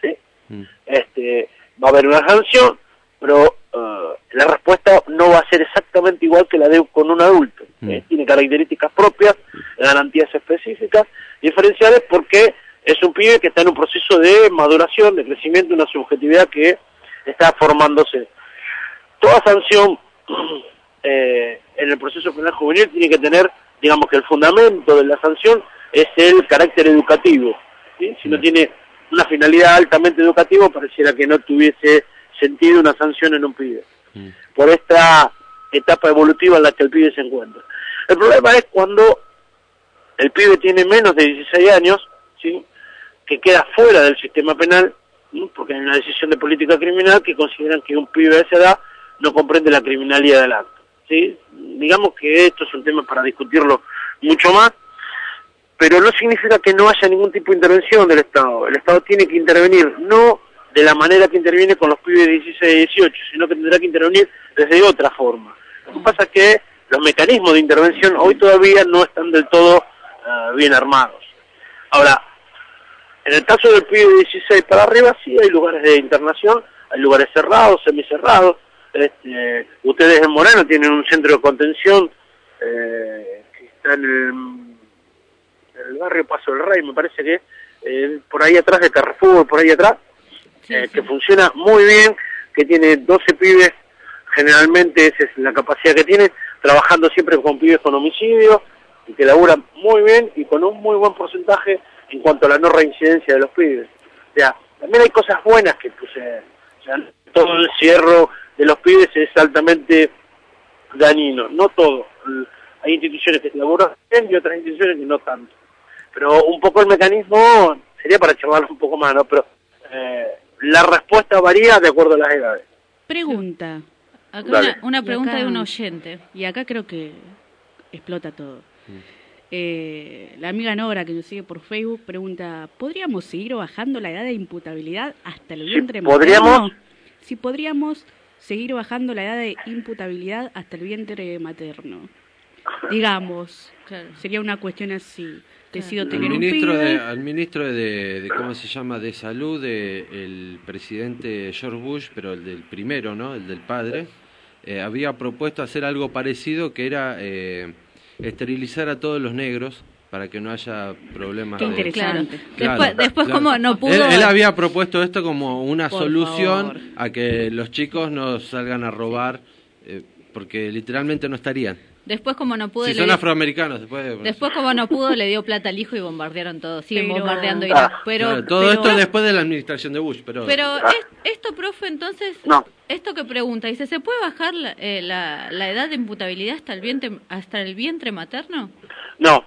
va a haber una sanción, pero la respuesta no va a ser exactamente igual que la de con un adulto. Tiene características propias, garantías específicas, diferenciales, porque es un pibe que está en un proceso de maduración, de crecimiento, una subjetividad que está formándose. Toda sanción en el proceso penal juvenil tiene que tener, digamos que el fundamento de la sanción es el carácter educativo, Si no tiene una finalidad altamente educativa, pareciera que no tuviese sentido una sanción en un pibe, por esta etapa evolutiva en la que el pibe se encuentra. El problema es cuando el pibe tiene menos de 16 años, que queda fuera del sistema penal, porque hay una decisión de política criminal que consideran que un pibe de esa edad no comprende la criminalidad del acto. Digamos que esto es un tema para discutirlo mucho más, pero no significa que no haya ningún tipo de intervención del Estado. El Estado tiene que intervenir, no de la manera que interviene con los pibes de 16 y 18, sino que tendrá que intervenir desde otra forma. Lo que pasa es que los mecanismos de intervención hoy todavía no están del todo bien armados. Ahora, en el caso del pibe de 16 para arriba, sí hay lugares de internación, hay lugares cerrados, semicerrados. Ustedes en Moreno tienen un centro de contención que está en el barrio Paso del Rey, me parece que por ahí atrás de Carrefour, por ahí atrás, que funciona muy bien, que tiene 12 pibes, generalmente esa es la capacidad que tiene, trabajando siempre con pibes con homicidio, y que laburan muy bien y con un muy buen porcentaje en cuanto a la no reincidencia de los pibes. O sea, también hay cosas buenas que todo el encierro de los pibes es altamente dañino, no todo. Hay instituciones que laburan bien y otras instituciones que no tanto. Pero un poco el mecanismo sería para charlar un poco más, ¿no? Pero la respuesta varía de acuerdo a las edades. Pregunta. Acá una pregunta de un oyente. Y acá creo que explota todo. La amiga Nora, que nos sigue por Facebook, pregunta: ¿podríamos seguir bajando la edad de imputabilidad hasta el vientre materno? Si podríamos seguir bajando la edad de imputabilidad hasta el vientre materno. Digamos, claro, sería una cuestión así. Decido tener un pibe. Al ministro de ¿cómo se llama? De salud, el presidente George Bush, pero el del primero, ¿no? El del padre, había propuesto hacer algo parecido, que era esterilizar a todos los negros para que no haya problemas. Qué interesante. Después como no pudo... Él había propuesto esto como una solución a que los chicos no salgan a robar, porque literalmente no estarían. Después como no pudo... Si son afroamericanos, después como no pudo, le dio plata al hijo y bombardearon todo. Siguen bombardeando Irak. Todo esto después de la administración de Bush. Pero esto, profe, entonces, esto que pregunta, dice, ¿se puede bajar la edad de imputabilidad hasta el vientre materno? No.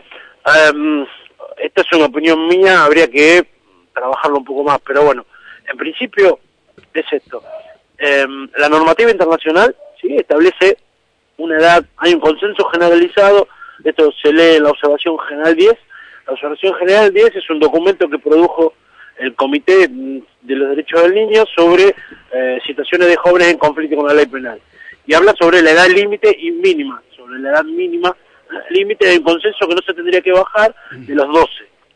Esta es una opinión mía, habría que trabajarlo un poco más. Pero bueno, en principio es esto. La normativa internacional sí establece una edad, hay un consenso generalizado, esto se lee en la Observación General 10. La Observación General 10 es un documento que produjo el Comité de los Derechos del Niño sobre situaciones de jóvenes en conflicto con la ley penal. Y habla sobre la edad límite y mínima, sobre la edad mínima, límite de consenso que no se tendría que bajar de los 12.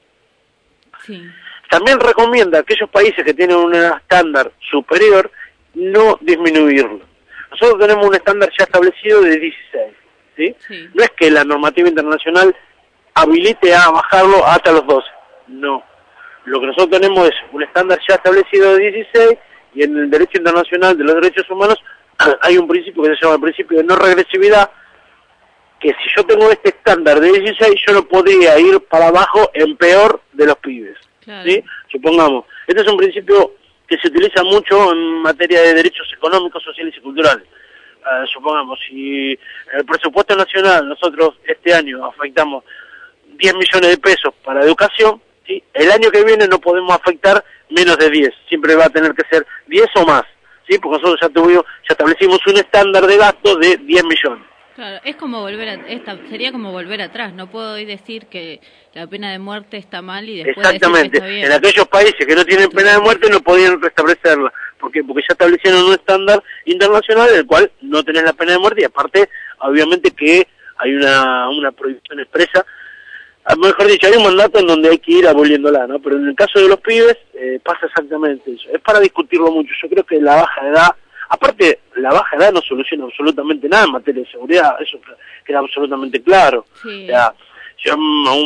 Sí. También recomienda a aquellos países que tienen un estándar superior no disminuirlo. Nosotros tenemos un estándar ya establecido de 16, ¿sí? Sí. No es que la normativa internacional habilite a bajarlo hasta los 12, no. Lo que nosotros tenemos es un estándar ya establecido de 16, y en el derecho internacional de los derechos humanos hay un principio que se llama el principio de no regresividad, que si yo tengo este estándar de 16, yo no podría ir para abajo en peor de los pibes, claro. ¿Sí? Supongamos, este es un principio que se utiliza mucho en materia de derechos económicos, sociales y culturales. Supongamos, si el presupuesto nacional nosotros este año afectamos 10 millones de pesos para educación, ¿sí? El año que viene no podemos afectar menos de 10, siempre va a tener que ser 10 o más, ¿sí? Porque nosotros ya establecimos un estándar de gasto de 10 millones. Claro, es como sería como volver atrás. No puedo hoy decir que la pena de muerte está mal y después Exactamente. decir que está bien. En aquellos países que no tienen pena de muerte no podían restablecerla. ¿Por qué? Porque ya establecieron un estándar internacional del cual no tenés la pena de muerte, y aparte, obviamente que hay una prohibición expresa. Mejor dicho, hay un mandato en donde hay que ir aboliéndola, ¿no? Pero en el caso de los pibes pasa exactamente eso. Es para discutirlo mucho. Yo creo que la baja edad... Aparte, la baja edad no soluciona absolutamente nada en materia de seguridad, eso queda absolutamente claro. Sí. O sea, yo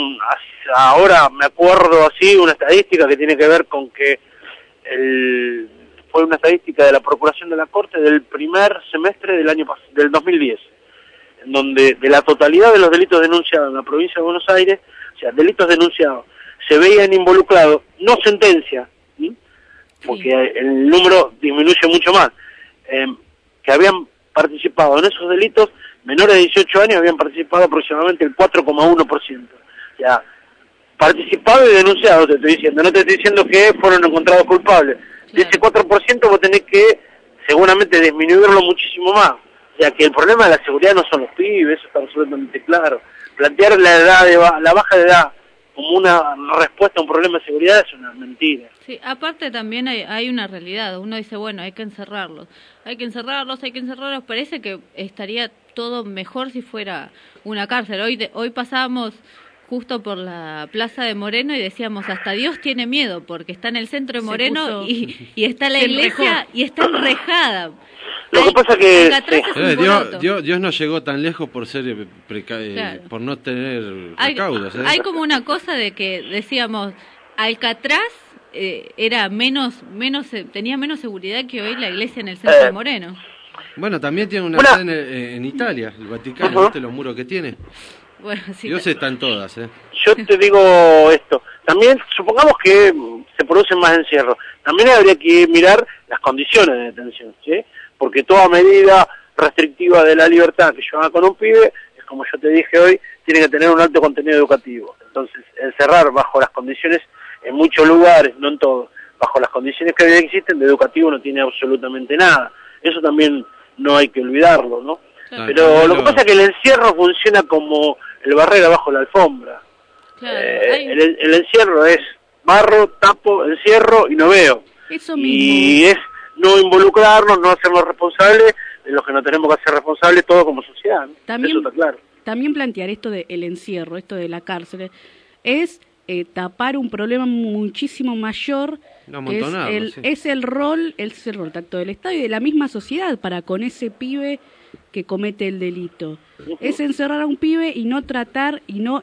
ahora me acuerdo así una estadística que tiene que ver con que fue una estadística de la Procuración de la Corte del primer semestre del 2010, en donde de la totalidad de los delitos denunciados en la provincia de Buenos Aires, o sea, delitos denunciados, se veían involucrados, no sentencia, ¿sí? Porque el número disminuye mucho más, que habían participado en esos delitos, menores de 18 años habían participado aproximadamente el 4,1%. Ya, participado y denunciado, te estoy diciendo, no te estoy diciendo que fueron encontrados culpables. De ese 4% vos tenés que seguramente disminuirlo muchísimo más. O sea, que el problema de la seguridad no son los pibes, eso está absolutamente claro. Plantear la baja de edad como una respuesta a un problema de seguridad es una mentira. Sí, aparte también hay una realidad. Uno dice, bueno, hay que encerrarlos. Parece que estaría todo mejor si fuera una cárcel. Hoy pasábamos justo por la plaza de Moreno y decíamos, hasta Dios tiene miedo, porque está en el centro de Moreno y está la iglesia y está enrejada. Lo que pasa que Dios no llegó tan lejos por ser claro, por no tener recaudos. Hay como una cosa de que decíamos, Alcatraz era tenía menos seguridad que hoy la iglesia en el centro de Moreno. Bueno, también tiene una sede en Italia, el Vaticano, ¿viste los muros que tiene? Bueno, sí, Dios está en todas, Yo te digo esto, también supongamos que se producen más encierros, también habría que mirar las condiciones de detención, ¿sí? Porque toda medida restrictiva de la libertad que yo haga con un pibe, es como yo te dije hoy, tiene que tener un alto contenido educativo. Entonces, encerrar bajo las condiciones, en muchos lugares, no en todos, bajo las condiciones que hoy existen, de educativo no tiene absolutamente nada. Eso también no hay que olvidarlo, ¿no? Claro, pero lo que pasa es que el encierro funciona como el barrer abajo la alfombra. Claro, el encierro es barro, tapo, encierro y no veo. Eso mismo. Y es no involucrarnos, no hacernos responsables de los que nos tenemos que hacer responsables todos como sociedad, ¿no? También, eso está claro. También plantear esto del encierro, esto de la cárcel, es tapar un problema muchísimo mayor, que es el rol tanto del Estado y de la misma sociedad para con ese pibe que comete el delito. Es encerrar a un pibe y no tratar y no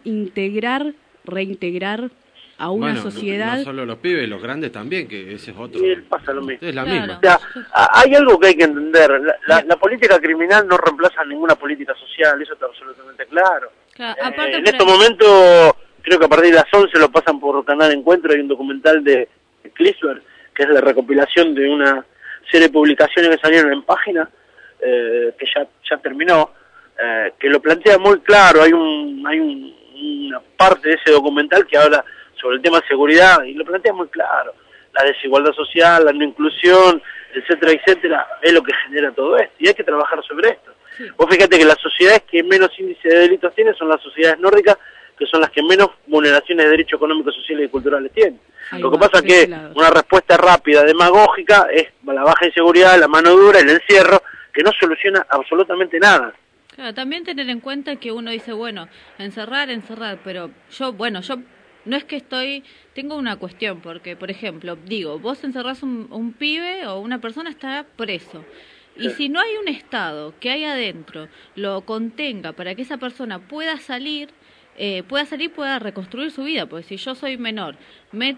reintegrar a una sociedad. No solo los pibes, los grandes también, que ese es otro. Y pasa lo mismo. Es la misma. O sea, hay algo que hay que entender. La política criminal no reemplaza ninguna política social, eso está absolutamente claro. En estos momentos, creo que a partir de las 11 lo pasan por Canal Encuentro, hay un documental de Clisper, que es la recopilación de una serie de publicaciones que salieron en página, que ya terminó, que lo plantea muy claro. Hay una parte de ese documental que habla sobre el tema de seguridad y lo plantea muy claro. La desigualdad social, la no inclusión, etcétera, etcétera, es lo que genera todo esto y hay que trabajar sobre esto. Sí. Vos fíjate que las sociedades que menos índice de delitos tienen son las sociedades nórdicas, que son las que menos vulneraciones de derechos económicos, sociales y culturales tienen. Lo que pasa es que una respuesta rápida, demagógica, es la baja inseguridad, la mano dura, el encierro, que no soluciona absolutamente nada. Claro, también tener en cuenta que uno dice, bueno, encerrar, pero yo no es que tengo una cuestión, porque, por ejemplo, vos encerrás un pibe o una persona está preso, y si no hay un Estado que ahí adentro lo contenga para que esa persona pueda salir, pueda reconstruir su vida, porque si yo soy menor, me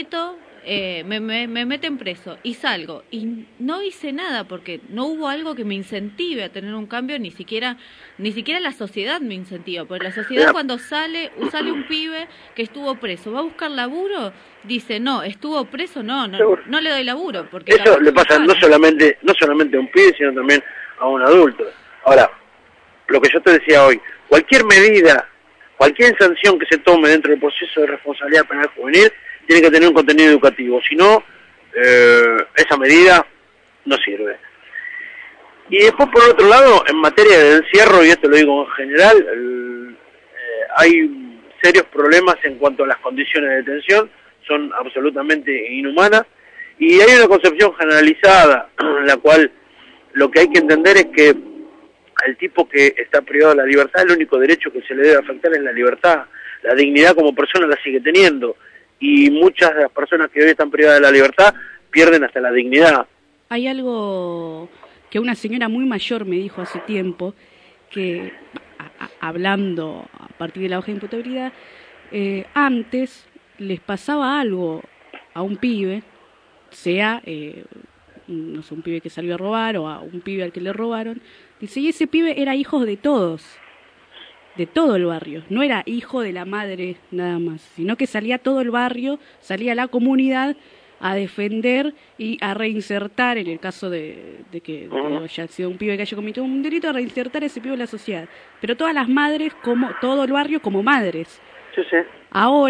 meten preso y salgo y no hice nada porque no hubo algo que me incentive a tener un cambio, ni siquiera la sociedad me incentiva, porque la sociedad cuando sale un pibe que estuvo preso, va a buscar laburo, dice, no, estuvo preso, no le doy laburo, porque eso le pasa no solamente a un pibe, sino también a un adulto. Ahora, lo que yo te decía hoy, cualquier medida, cualquier sanción que se tome dentro del proceso de responsabilidad penal juvenil tiene que tener un contenido educativo, si no, esa medida no sirve. Y después, por otro lado, en materia de encierro, y esto lo digo en general, hay serios problemas en cuanto a las condiciones de detención, son absolutamente inhumanas, y hay una concepción generalizada, en la cual lo que hay que entender es que al tipo que está privado de la libertad, el único derecho que se le debe afectar es la libertad. La dignidad como persona la sigue teniendo, y muchas de las personas que hoy están privadas de la libertad pierden hasta la dignidad. Hay algo que una señora muy mayor me dijo hace tiempo, que hablando a partir de la hoja de imputabilidad, antes les pasaba algo a un pibe, sea no sé, un pibe que salió a robar o a un pibe al que le robaron, dice, y ese pibe era hijo de todos, de todo el barrio, no era hijo de la madre nada más, sino que salía todo el barrio, salía la comunidad a defender y a reinsertar, en el caso de que haya sido un pibe que haya cometido un delito, a reinsertar a ese pibe en la sociedad. Pero todas las madres, como todo el barrio, como madres. Sí, sí. Ahora,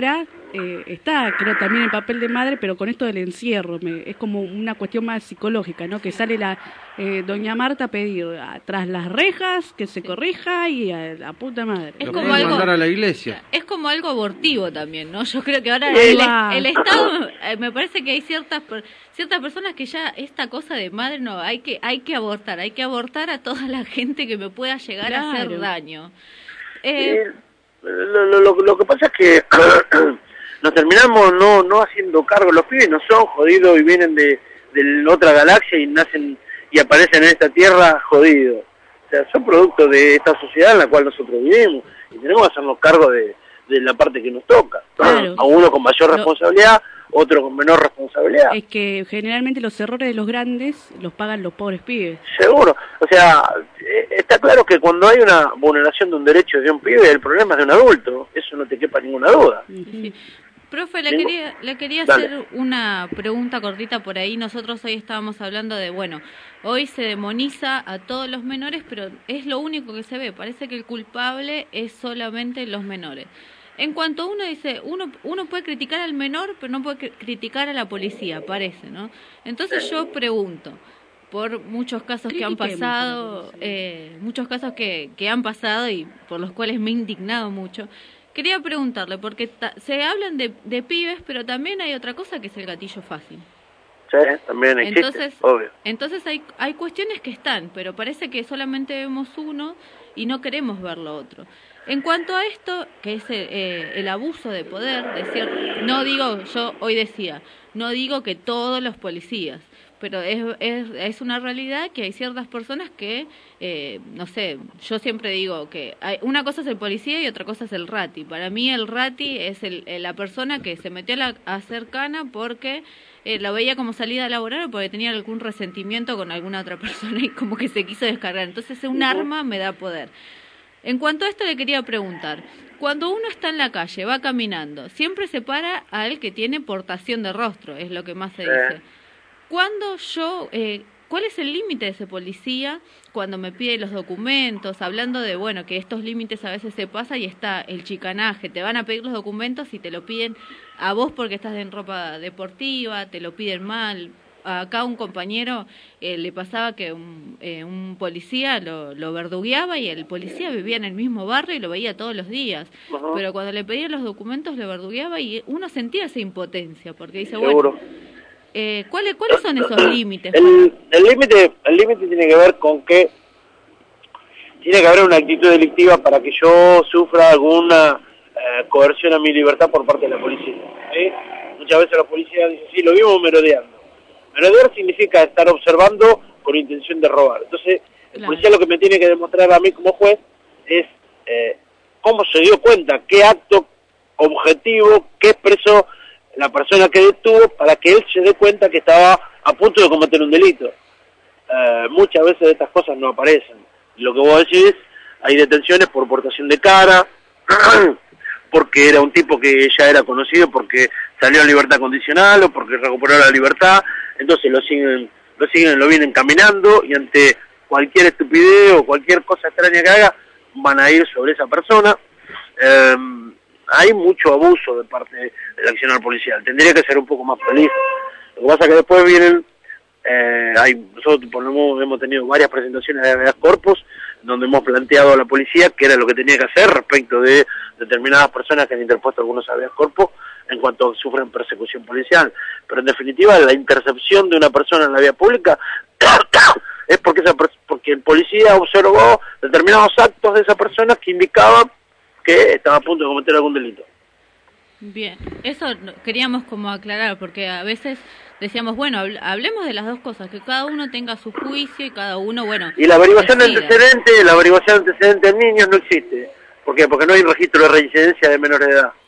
está, creo, también el papel de madre, pero con esto del encierro, es como una cuestión más psicológica, ¿no? Que sale doña Marta a pedir tras las rejas que se corrija y a la puta madre. Es como algo, mandar a la iglesia. Es como algo abortivo también, ¿no? Yo creo que ahora el Estado, me parece que hay ciertas personas que ya esta cosa de madre no, hay que abortar a toda la gente que me pueda llegar a hacer daño. Lo que pasa es que nos terminamos no haciendo cargo. Los pibes no son jodidos y vienen de otra galaxia y nacen y aparecen en esta tierra jodidos. O sea, son productos de esta sociedad en la cual nosotros vivimos y tenemos que hacernos cargo de la parte que nos toca. Claro. A uno con mayor responsabilidad, otro con menor responsabilidad. Es que generalmente los errores de los grandes los pagan los pobres pibes. Seguro. O sea, está claro que cuando hay una vulneración de un derecho de un pibe, el problema es de un adulto. Eso no te quepa ninguna duda. Sí. Profe, le quería hacer una pregunta cortita por ahí. Nosotros hoy estábamos hablando de, hoy se demoniza a todos los menores, pero es lo único que se ve. Parece que el culpable es solamente los menores. En cuanto uno dice, uno puede criticar al menor, pero no puede criticar a la policía, parece, ¿no? Entonces yo pregunto, por muchos casos que han pasado, han pasado y por los cuales me he indignado mucho, quería preguntarle, porque se hablan de pibes, pero también hay otra cosa que es el gatillo fácil. Sí, también existe, obvio. Entonces hay cuestiones que están, pero parece que solamente vemos uno y no queremos ver lo otro. En cuanto a esto, que es el abuso de poder, no digo que todos los policías, pero es una realidad que hay ciertas personas que, no sé, yo siempre digo que una cosa es el policía y otra cosa es el rati. Para mí el rati es la persona que se metió a hacer cana porque la veía como salida laboral o porque tenía algún resentimiento con alguna otra persona y como que se quiso descargar. Entonces un arma me da poder. En cuanto a esto le quería preguntar, cuando uno está en la calle, va caminando, siempre se para al que tiene portación de rostro, es lo que más se dice. ¿Cuál es el límite de ese policía cuando me pide los documentos? Hablando de, que estos límites a veces se pasan y está el chicanaje, te van a pedir los documentos y te lo piden a vos porque estás en ropa deportiva, te lo piden mal. Acá un compañero le pasaba que un policía lo verdugueaba y el policía vivía en el mismo barrio y lo veía todos los días. Uh-huh. Pero cuando le pedían los documentos lo verdugueaba y uno sentía esa impotencia porque dice, seguro. ¿Cuáles son esos límites? El límite tiene que ver con que tiene que haber una actitud delictiva para que yo sufra alguna coerción a mi libertad por parte de la policía. ¿Sí? Muchas veces la policía dice, sí, lo vimos merodeando. Merodear significa estar observando con intención de robar. Entonces, el policía lo que me tiene que demostrar a mí como juez es cómo se dio cuenta, qué acto objetivo, qué expresó la persona que detuvo para que él se dé cuenta que estaba a punto de cometer un delito. Muchas veces estas cosas no aparecen. Lo que vos decís, hay detenciones por portación de cara, porque era un tipo que ya era conocido porque salió a libertad condicional o porque recuperó la libertad, entonces lo vienen caminando y ante cualquier estupidez o cualquier cosa extraña que haga, van a ir sobre esa persona. Hay mucho abuso de parte del accionar policial, tendría que ser un poco más feliz. Lo que pasa es que después vienen, nosotros hemos tenido varias presentaciones de habeas corpus, donde hemos planteado a la policía qué era lo que tenía que hacer respecto de determinadas personas que han interpuesto algunos habeas corpus en cuanto sufren persecución policial. Pero en definitiva, la intercepción de una persona en la vía pública es porque el policía observó determinados actos de esa persona que indicaban que estaba a punto de cometer algún delito. Bien, eso queríamos como aclarar, porque a veces decíamos, hablemos de las dos cosas, que cada uno tenga su juicio y cada uno, Y la averiguación de antecedentes en niños no existe. ¿Por qué? Porque no hay registro de reincidencia de menores de edad.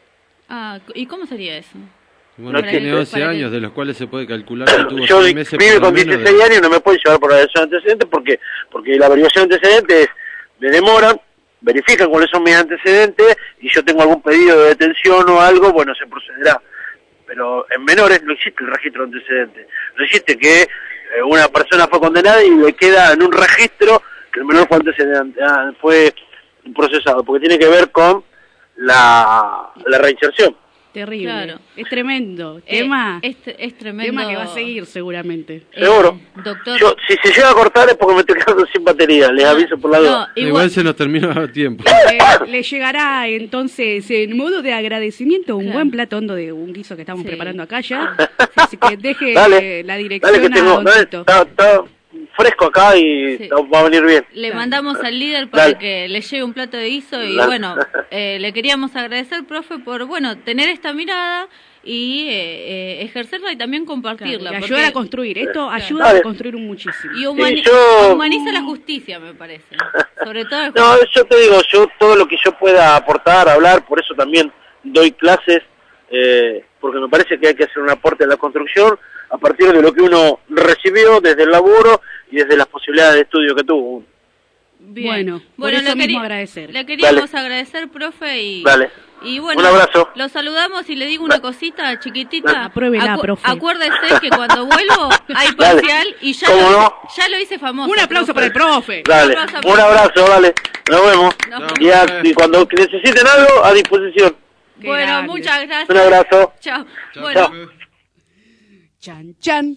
¿Y cómo sería eso? Bueno, tiene 11 años, de los cuales se puede calcular que tuvo yo 6 meses vive con 16 años y no me pueden llevar por la averiguación de antecedentes porque la averiguación de antecedentes me demoran, verifican cuáles son mis antecedentes y yo tengo algún pedido de detención o algo, se procederá. Pero en menores no existe el registro de antecedentes. No existe que una persona fue condenada y le queda en un registro que el menor fue procesado, porque tiene que ver con la reinserción. Terrible. Claro. Es tremendo. Tema. Es tremendo. Tema que va a seguir seguramente. Seguro. Doctor. Yo, si se llega a cortar es porque me estoy quedando sin batería. Les aviso por la duda. Igual se nos termina el tiempo. Le llegará entonces, en modo de agradecimiento, un buen plato hondo de un guiso que estamos preparando acá ya. Así que deje la dirección a Don Tito. Está fresco acá y va a venir bien. Le mandamos al líder para que le lleve un plato de guiso y bueno, le queríamos agradecer, profe, por tener esta mirada y ejercerla y también compartirla. Claro, y ayudar a construir, esto ayuda a construir muchísimo. Y humaniza la justicia, me parece. Sobre todo no, yo te digo, yo todo lo que yo pueda aportar, hablar, por eso también doy clases, porque me parece que hay que hacer un aporte a la construcción a partir de lo que uno recibió desde el laburo y desde las posibilidades de estudio que tuvo. Bien. Bueno, eso mismo agradecer. Le queríamos agradecer, profe, y bueno, un abrazo. Lo saludamos y le digo una cosita chiquitita. Apruébela, profe. Acuérdese que cuando vuelvo hay parcial y ya lo hice famoso. Un aplauso para el profe. Dale, un abrazo, dale. Nos vemos. Y cuando necesiten algo, a disposición. Bueno, muchas gracias. Un abrazo. Chao. Bueno. Chan, chan.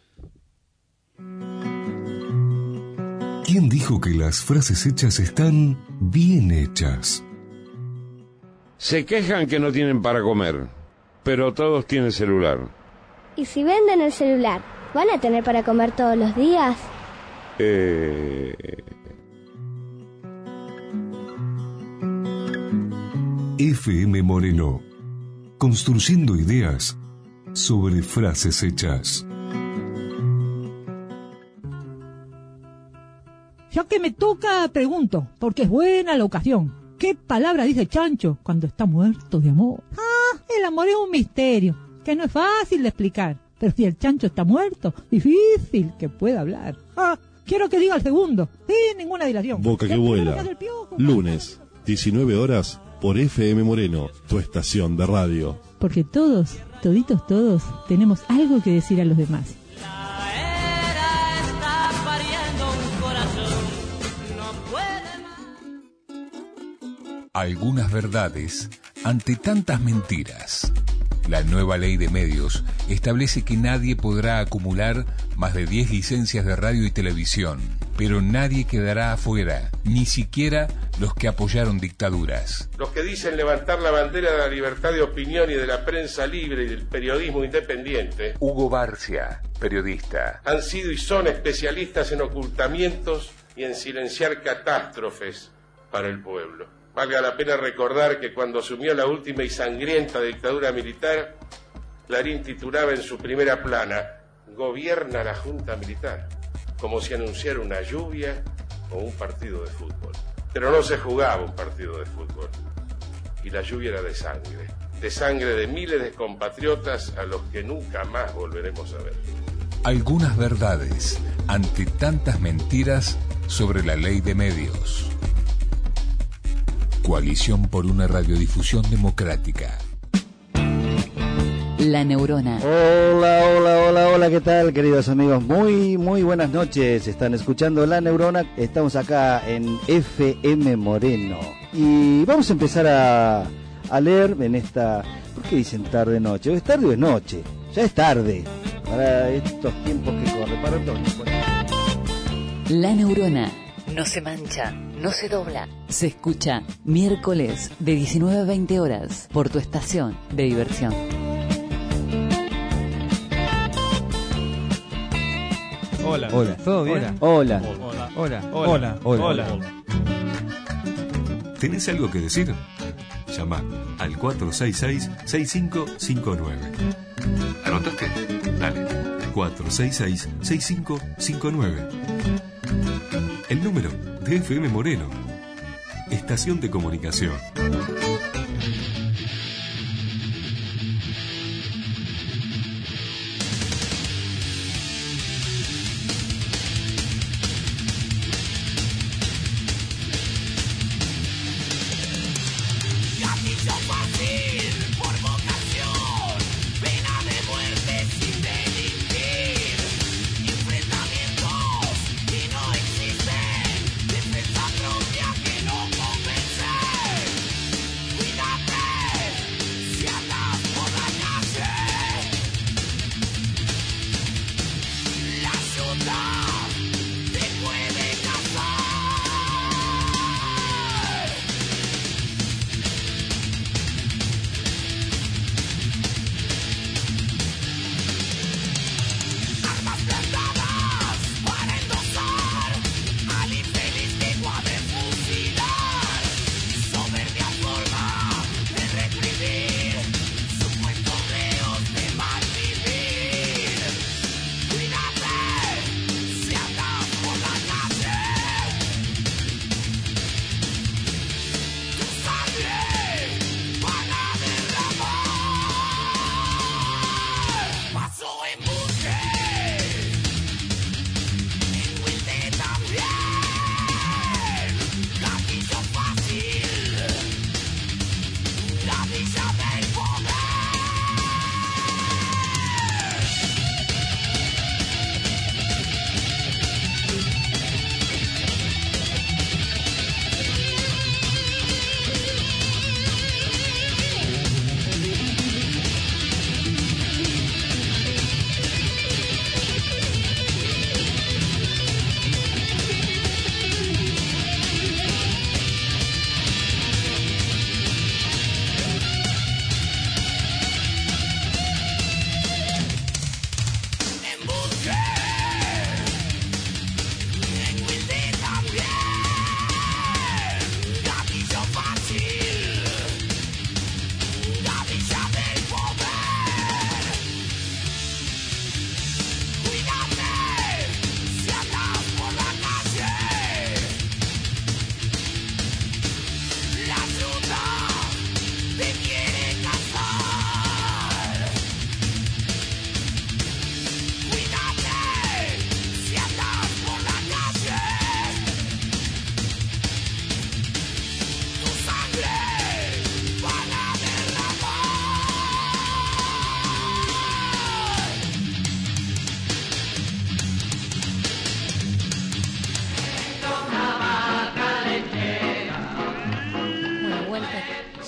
¿Quién dijo que las frases hechas están bien hechas? Se quejan que no tienen para comer, pero todos tienen celular. ¿Y si venden el celular, van a tener para comer todos los días? FM Moreno, construyendo ideas sobre frases hechas. Ya que me toca, pregunto, porque es buena la ocasión. ¿Qué palabra dice Chancho cuando está muerto de amor? El amor es un misterio, que no es fácil de explicar. Pero si el Chancho está muerto, difícil que pueda hablar. Quiero que diga el segundo, sin ninguna dilación. Boca que vuela. Lunes, 19 horas, por FM Moreno, tu estación de radio. Porque todos, todos, tenemos algo que decir a los demás. Algunas verdades ante tantas mentiras. La nueva ley de medios establece que nadie podrá acumular más de 10 licencias de radio y televisión, pero nadie quedará afuera, ni siquiera los que apoyaron dictaduras. Los que dicen levantar la bandera de la libertad de opinión y de la prensa libre y del periodismo independiente, Hugo Barcia, periodista, han sido y son especialistas en ocultamientos y en silenciar catástrofes para el pueblo. Valga la pena recordar que cuando asumió la última y sangrienta dictadura militar, Clarín titulaba en su primera plana: "Gobierna la Junta Militar", como si anunciara una lluvia o un partido de fútbol. Pero no se jugaba un partido de fútbol, y la lluvia era de sangre de miles de compatriotas a los que nunca más volveremos a ver. Algunas verdades ante tantas mentiras sobre la ley de medios. Coalición por una radiodifusión democrática. La Neurona. Hola, ¿qué tal, queridos amigos? Muy buenas noches. Están escuchando La Neurona. Estamos acá en FM Moreno. Y vamos a empezar a leer en esta... ¿Por qué dicen tarde-noche? ¿Es tarde o es noche? Ya es tarde. Para estos tiempos que corren. Para otoño. La Neurona. No se mancha, no se dobla. Se escucha miércoles de 19 a 20 horas por tu estación de diversión. Hola. ¿Todo bien? Hola. ¿Tenés algo que decir? Llama al 466-6559. ¿Anotaste? Dale. 466-6559. El número de FM Moreno. Estación de comunicación.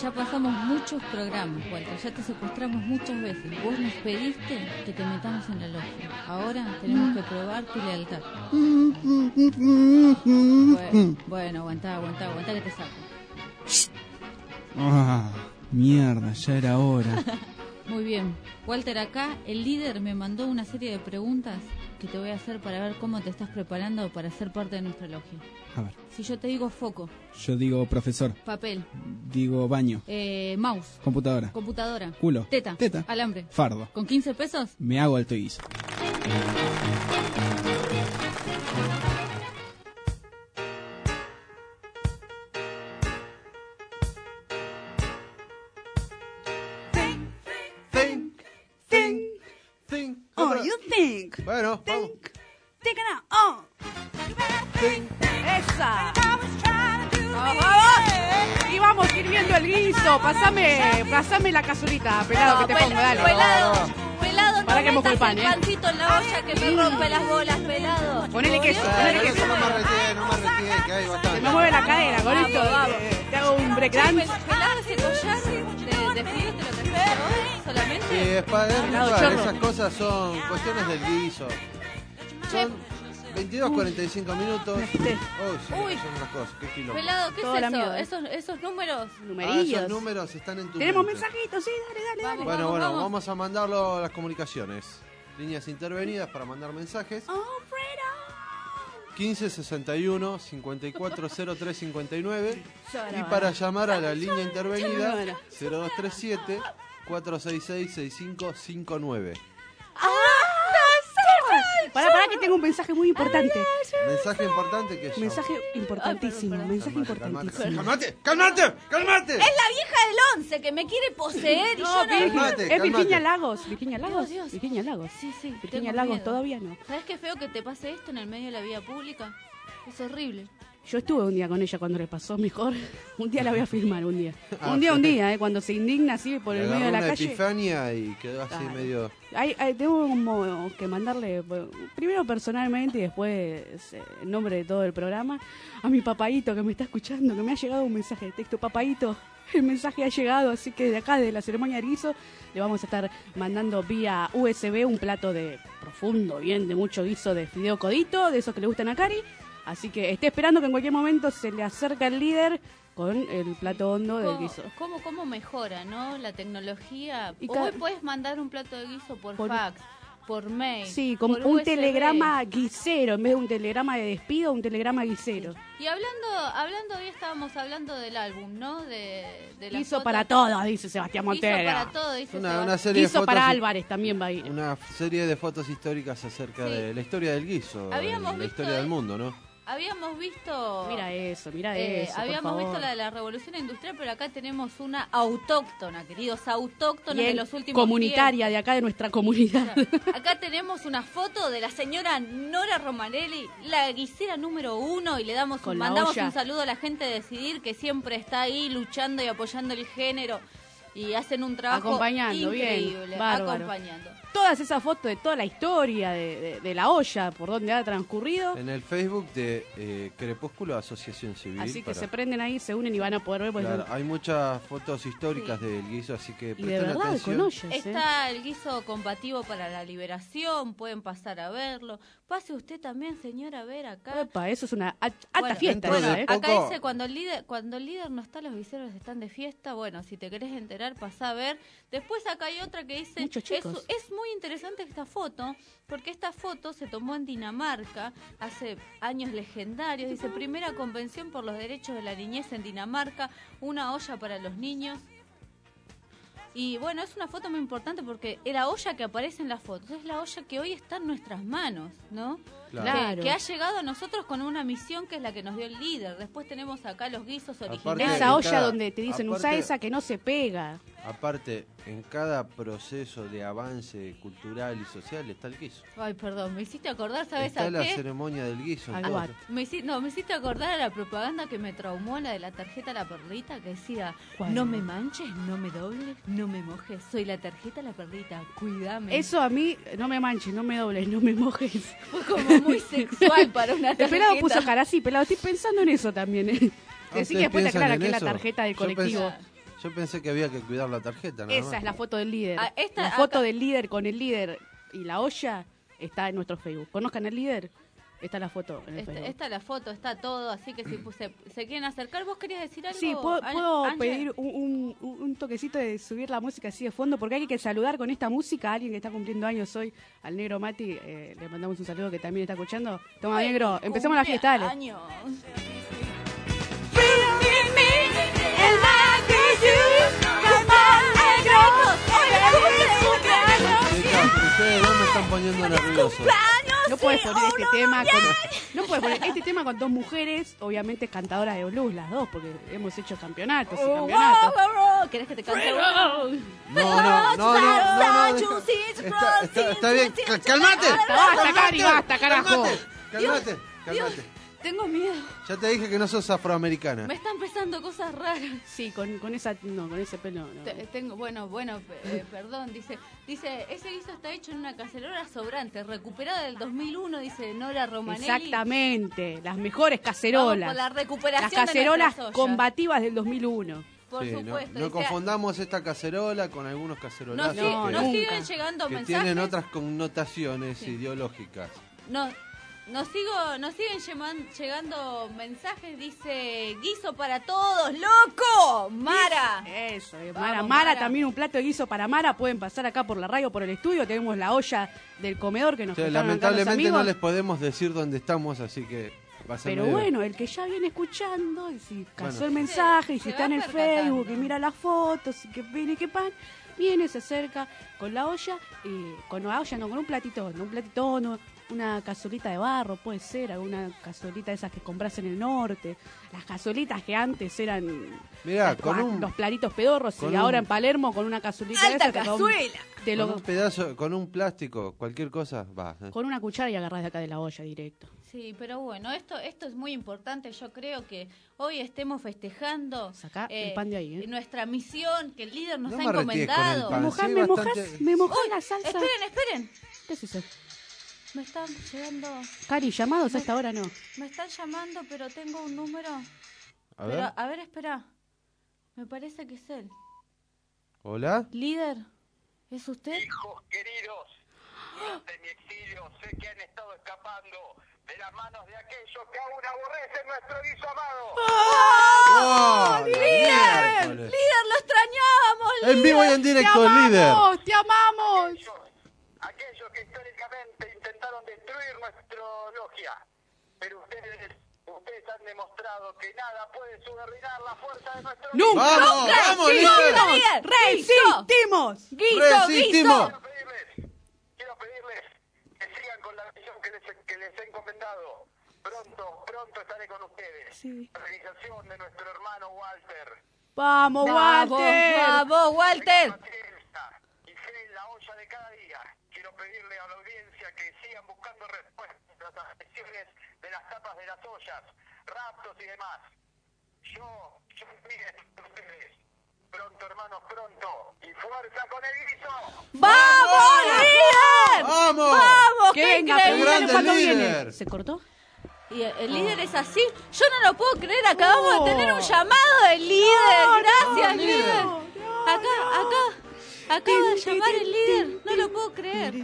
ya pasamos muchos programas, Walter, ya te secuestramos muchas veces. Vos nos pediste que te metamos en la logia. Ahora tenemos que probar tu lealtad. Bueno, aguantá que te saco. Ah, mierda, ya era hora. Muy bien. Walter, acá el líder me mandó una serie de preguntas que te voy a hacer para ver cómo te estás preparando para ser parte de nuestra logia. A ver. Si yo te digo foco. Yo digo profesor. Papel. Digo baño. Mouse. Computadora. Culo. Teta. Alambre. Fardo. ¿Con 15 pesos? Me hago alto guiso. Bueno, vamos. ¡Esa! Y vamos sirviendo el guiso. Pásame la casurita, pelado, que te pongo, dale. Pelado, para que mojo el pan, pancito en la olla que me rompe las bolas, pelado. Ponele queso. No me retire, que hay bastante. Se me mueve la cadera con esto. Te hago un breakdance. Pelado, ese collar de frío te lo trajiste hoy solamente. Sí, es para esas cosas son cuestiones del guiso. Son 22:45 minutos. Uy, son unas cosas. ¿Qué kilo? Pelado, ¿qué es eso? Esos números. Numerillos. Esos números están en tu Tenemos mente. mensajitos, sí, dale. Bueno, vamos a mandarlo a las comunicaciones. Líneas intervenidas para mandar mensajes. 1561 540359 y para llamar a la línea intervenida 0237 466 6559. Pará, que tengo un mensaje muy importante. Mensaje importante que es. Mensaje importantísimo. ¡Cálmate! Es la vieja del 11 que me quiere poseer y yo no. Es Virginia Lagos. Virginia Lagos. Dios. Virginia Lagos. Sí. Virginia Lagos todavía no. ¿Sabes qué feo que te pase esto en el medio de la vida pública? Es horrible. Yo estuve un día con ella cuando le pasó mejor. Un día la voy a filmar, un día. Un día, cuando se indigna así por el medio de la calle. Epifania y quedó así medio. Tengo como que mandarle, primero personalmente y después en nombre de todo el programa, a mi papaíto que me está escuchando, que me ha llegado un mensaje de texto. Papaíto, el mensaje ha llegado, así que de acá, de la ceremonia de guiso, le vamos a estar mandando vía USB un plato de profundo, bien, de mucho guiso de fideo codito, de esos que le gustan a Cari. Así que esté esperando que en cualquier momento se le acerca el líder con el plato hondo del guiso. ¿Cómo mejora, no? La tecnología. Hoy puedes mandar un plato de guiso por fax, por mail. Sí, como un USB. Telegrama guisero, en vez de un telegrama de despido, un telegrama guisero. Y hablando hoy estábamos hablando del álbum, ¿no? De la guiso foto. Para todos, dice Sebastián Montero. Guiso para todos, dice una serie guiso de fotos para Álvarez también va a ir. Una serie de fotos históricas acerca de la historia del guiso, la historia del mundo, ¿no? Habíamos visto... Mira eso, habíamos visto la de la revolución industrial, pero acá tenemos una autóctona, queridos, autóctonas de los últimos comunitaria tiempos. De acá de nuestra comunidad. Acá tenemos una foto de la señora Nora Romanelli, la guisera número 1, y le mandamos un saludo a la gente de Decidir, que siempre está ahí luchando y apoyando el género. Y hacen un trabajo acompañando, increíble, bien, bárbaro. Acompañando. Todas esas fotos de toda la historia de la olla, por donde ha transcurrido. En el Facebook de Crepúsculo Asociación Civil. Así que se prenden ahí, se unen y van a poder ver. Pues, claro, hay muchas fotos históricas del guiso, así que presten atención. Con ollas, Está el guiso combativo para la liberación, pueden pasar a verlo. Pase usted también, señora, a ver acá. Epa, eso es una alta fiesta. Acá dice, cuando el líder no está, los guiseros están de fiesta. Bueno, si te querés enterar, pasá a ver. Después acá hay otra que dice, es muy interesante esta foto, porque esta foto se tomó en Dinamarca hace años legendarios. Dice, primera convención por los derechos de la niñez en Dinamarca, una olla para los niños. Y bueno, es una foto muy importante porque la olla que aparece en las fotos es la olla que hoy está en nuestras manos, ¿no? Claro. Que ha llegado a nosotros con una misión que es la que nos dio el líder. Después tenemos acá los guisos originales. Esa olla donde te dicen, usa esa que no se pega. Aparte, en cada proceso de avance cultural y social está el guiso. Ay, perdón, me hiciste acordar, ¿sabes está a qué? la ceremonia del guiso. Me hiciste acordar a la propaganda que me traumó, la de la tarjeta La Perlita, que decía, ¿cuál? No me manches, no me dobles, no me mojes, soy la tarjeta La Perlita, cuídame. Eso a mí, no me manches, no me dobles, no me mojes. Fue como muy sexual para una tarjeta. El pelado puso cara así, pelado, estoy pensando en eso también. Decí que después te aclara que es la tarjeta del colectivo. Yo pensé que había que cuidar la tarjeta, nada Esa más. es la foto del líder. Ah, La foto del líder con el líder y la olla está en nuestro Facebook. ¿Conozcan el líder? Está la foto en el Facebook. Está la foto, está todo, así que si se quieren acercar, ¿vos querías decir algo? Sí, puedo Ángel? pedir un toquecito de subir la música así de fondo, porque hay que saludar con esta música a alguien que está cumpliendo años hoy, al negro Mati. Le mandamos un saludo que también está escuchando. Toma, negro, empecemos la fiesta, dale. Años. Ustedes dos me están poniendo nervioso. No puedes poner este tema con dos mujeres, obviamente cantadoras de blues, las dos, porque hemos hecho campeonatos y campeonatos. ¿Querés que te cante uno? No. Está bien. ¡Calmate! Basta, Cari, basta, carajo. Cálmate. Tengo miedo. Ya te dije que no sos afroamericana. Me están pasando cosas raras. Sí, con ese pelo no. Tengo, perdón, dice, ese guiso está hecho en una cacerola sobrante, recuperada del 2001, dice Nora Romanelli. Exactamente, las mejores cacerolas. Por la recuperación las cacerolas de ollas. combativas del 2001. Por supuesto. No confundamos esta cacerola con algunos cacerolazos nos siguen llegando que mensajes. tienen otras connotaciones ideológicas. Nos siguen llegando mensajes, dice guiso para todos, loco, Mara. Eso, Vamos, Mara, también un plato de guiso para Mara. Pueden pasar acá por la radio, por el estudio. Tenemos la olla del comedor que nos contaron acá los lamentablemente amigos. no les podemos decir dónde estamos, así que va a ser Pero medio... bueno, el que ya viene escuchando, y si casó Bueno. el mensaje, y si Se está va en el percatando. Facebook, y mira las fotos, y que viene, que pan, viene, se acerca con la olla, con un platito, una cazuelita de barro, puede ser, alguna cazuelita de esas que compras en el norte, las cazuelitas que antes eran Mirá, con los platitos pedorros, y ahora en Palermo con una cazuelita de ¡Alta esas cazuela! Con un pedazo, con un plástico, cualquier cosa, va. con una cuchara y agarrás de acá de la olla directo. Sí, pero bueno, esto es muy importante. Yo creo que hoy estemos festejando Sacá el pan de ahí, nuestra misión que el líder nos No ha me reties con el encomendado. pan, sí, Me bastante- mojás Uy, la salsa. Esperen. ¿Qué es eso? Me están llegando, Cari, llamados a esta hora no. me están llamando, pero tengo un número. A ver. A ver, espera. Me parece que es él. ¿Hola? Líder, ¿es usted? Hijos queridos, durante mi exilio sé que han estado escapando de las manos de aquellos que aún aborrecen nuestro guiso amado. ¡Oh, ¡Líder! miércoles! ¡Líder, lo extrañábamos! En vivo y en directo, el líder. ¡Te amamos! Aquellos que históricamente intentaron destruir nuestra logia, pero ustedes han demostrado que nada puede subordinar la fuerza de nuestro ¡Nunca! ¡Vamos, vamos, líder! ¡Resistimos! ¡Resistimos! Quiero pedirles que sigan con la misión que les he encomendado. Pronto estaré con ustedes. Sí. La realización de nuestro hermano Walter. ¡Vamos, Walter! ¡Vamos, Walter! Y sé la olla de cada día. Quiero pedirle a la audiencia que sigan buscando respuestas a las agresiones de las tapas de las ollas, raptos y demás. Yo miren ustedes. Pronto, hermanos, pronto. Y fuerza con el guiso. ¡Vamos, líder! ¡Vamos! ¡Vamos! Que ¡Qué venga, ¡Qué increíble! grande ¿cuándo el viene? líder! ¿Se cortó? Y el líder es así. Yo no lo puedo creer. Acabamos de tener un llamado del líder. Gracias, líder. Acaba de llamar el líder. No lo puedo creer.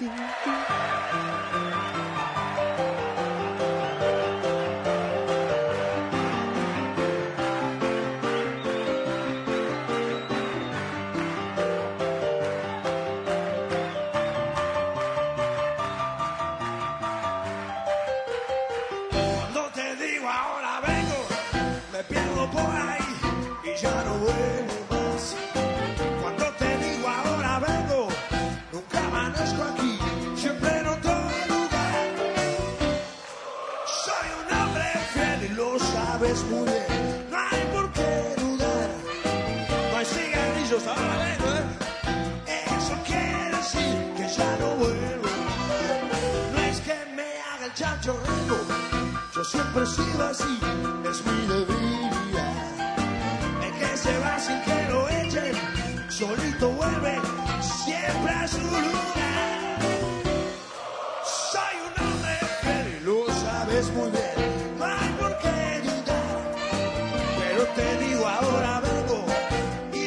Cuando te digo ahora vengo, me pierdo por ahí y ya no vuelvo más. Cuando te digo ahora vengo, nunca amanezco aquí, siempre en otro lugar. Soy un hombre fiel y lo sabes muy bien, no hay por qué dudar. No hay cigarrillos, ahora vengo, eso quiere decir que ya no vuelvo. No es que me haga el chanchorrero, yo siempre he sido así, es mi debilidad. El que se va sin que lo echen, solito vuelve siempre a su lugar. Soy un hombre fiel y lo sabes muy bien, no hay por qué dudar. Pero te digo ahora vengo y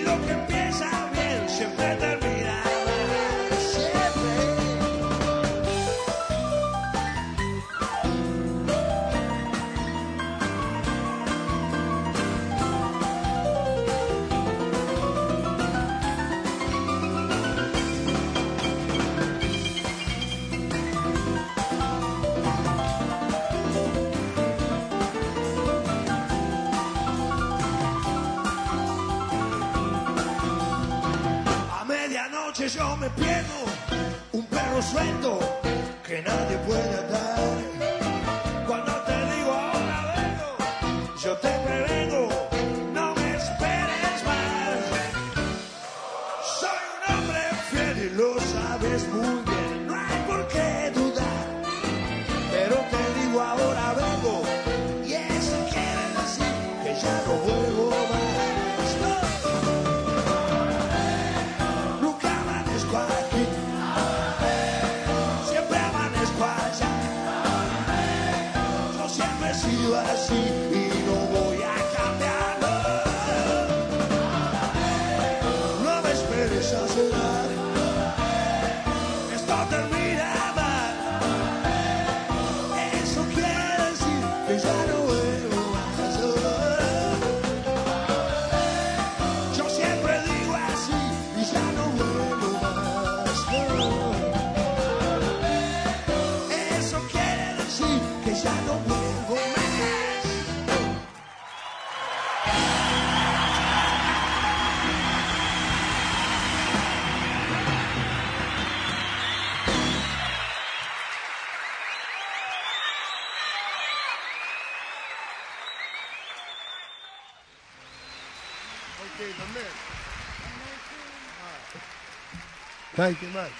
noche yo me pierdo, un perro suelto que nadie puede atar. Cuando te digo ahora vengo, yo te prevengo, no me esperes más. Soy un hombre fiel y lo sabes muy bien, no hay por qué dudar. Pero te digo ahora vengo, y eso quiere decir que ya no vuelvo más. Nunca amanezco aquí, siempre amanezco allá. Yo siempre he sido así y no voy a cambiarlo. No me esperes a cenar, esto termina mal. Eso quiere decir que ya no vuelvo más. Yo siempre digo así y ya no vuelvo más. Eso quiere decir que ya no vuelvo más. Okay, the men. Thank you much.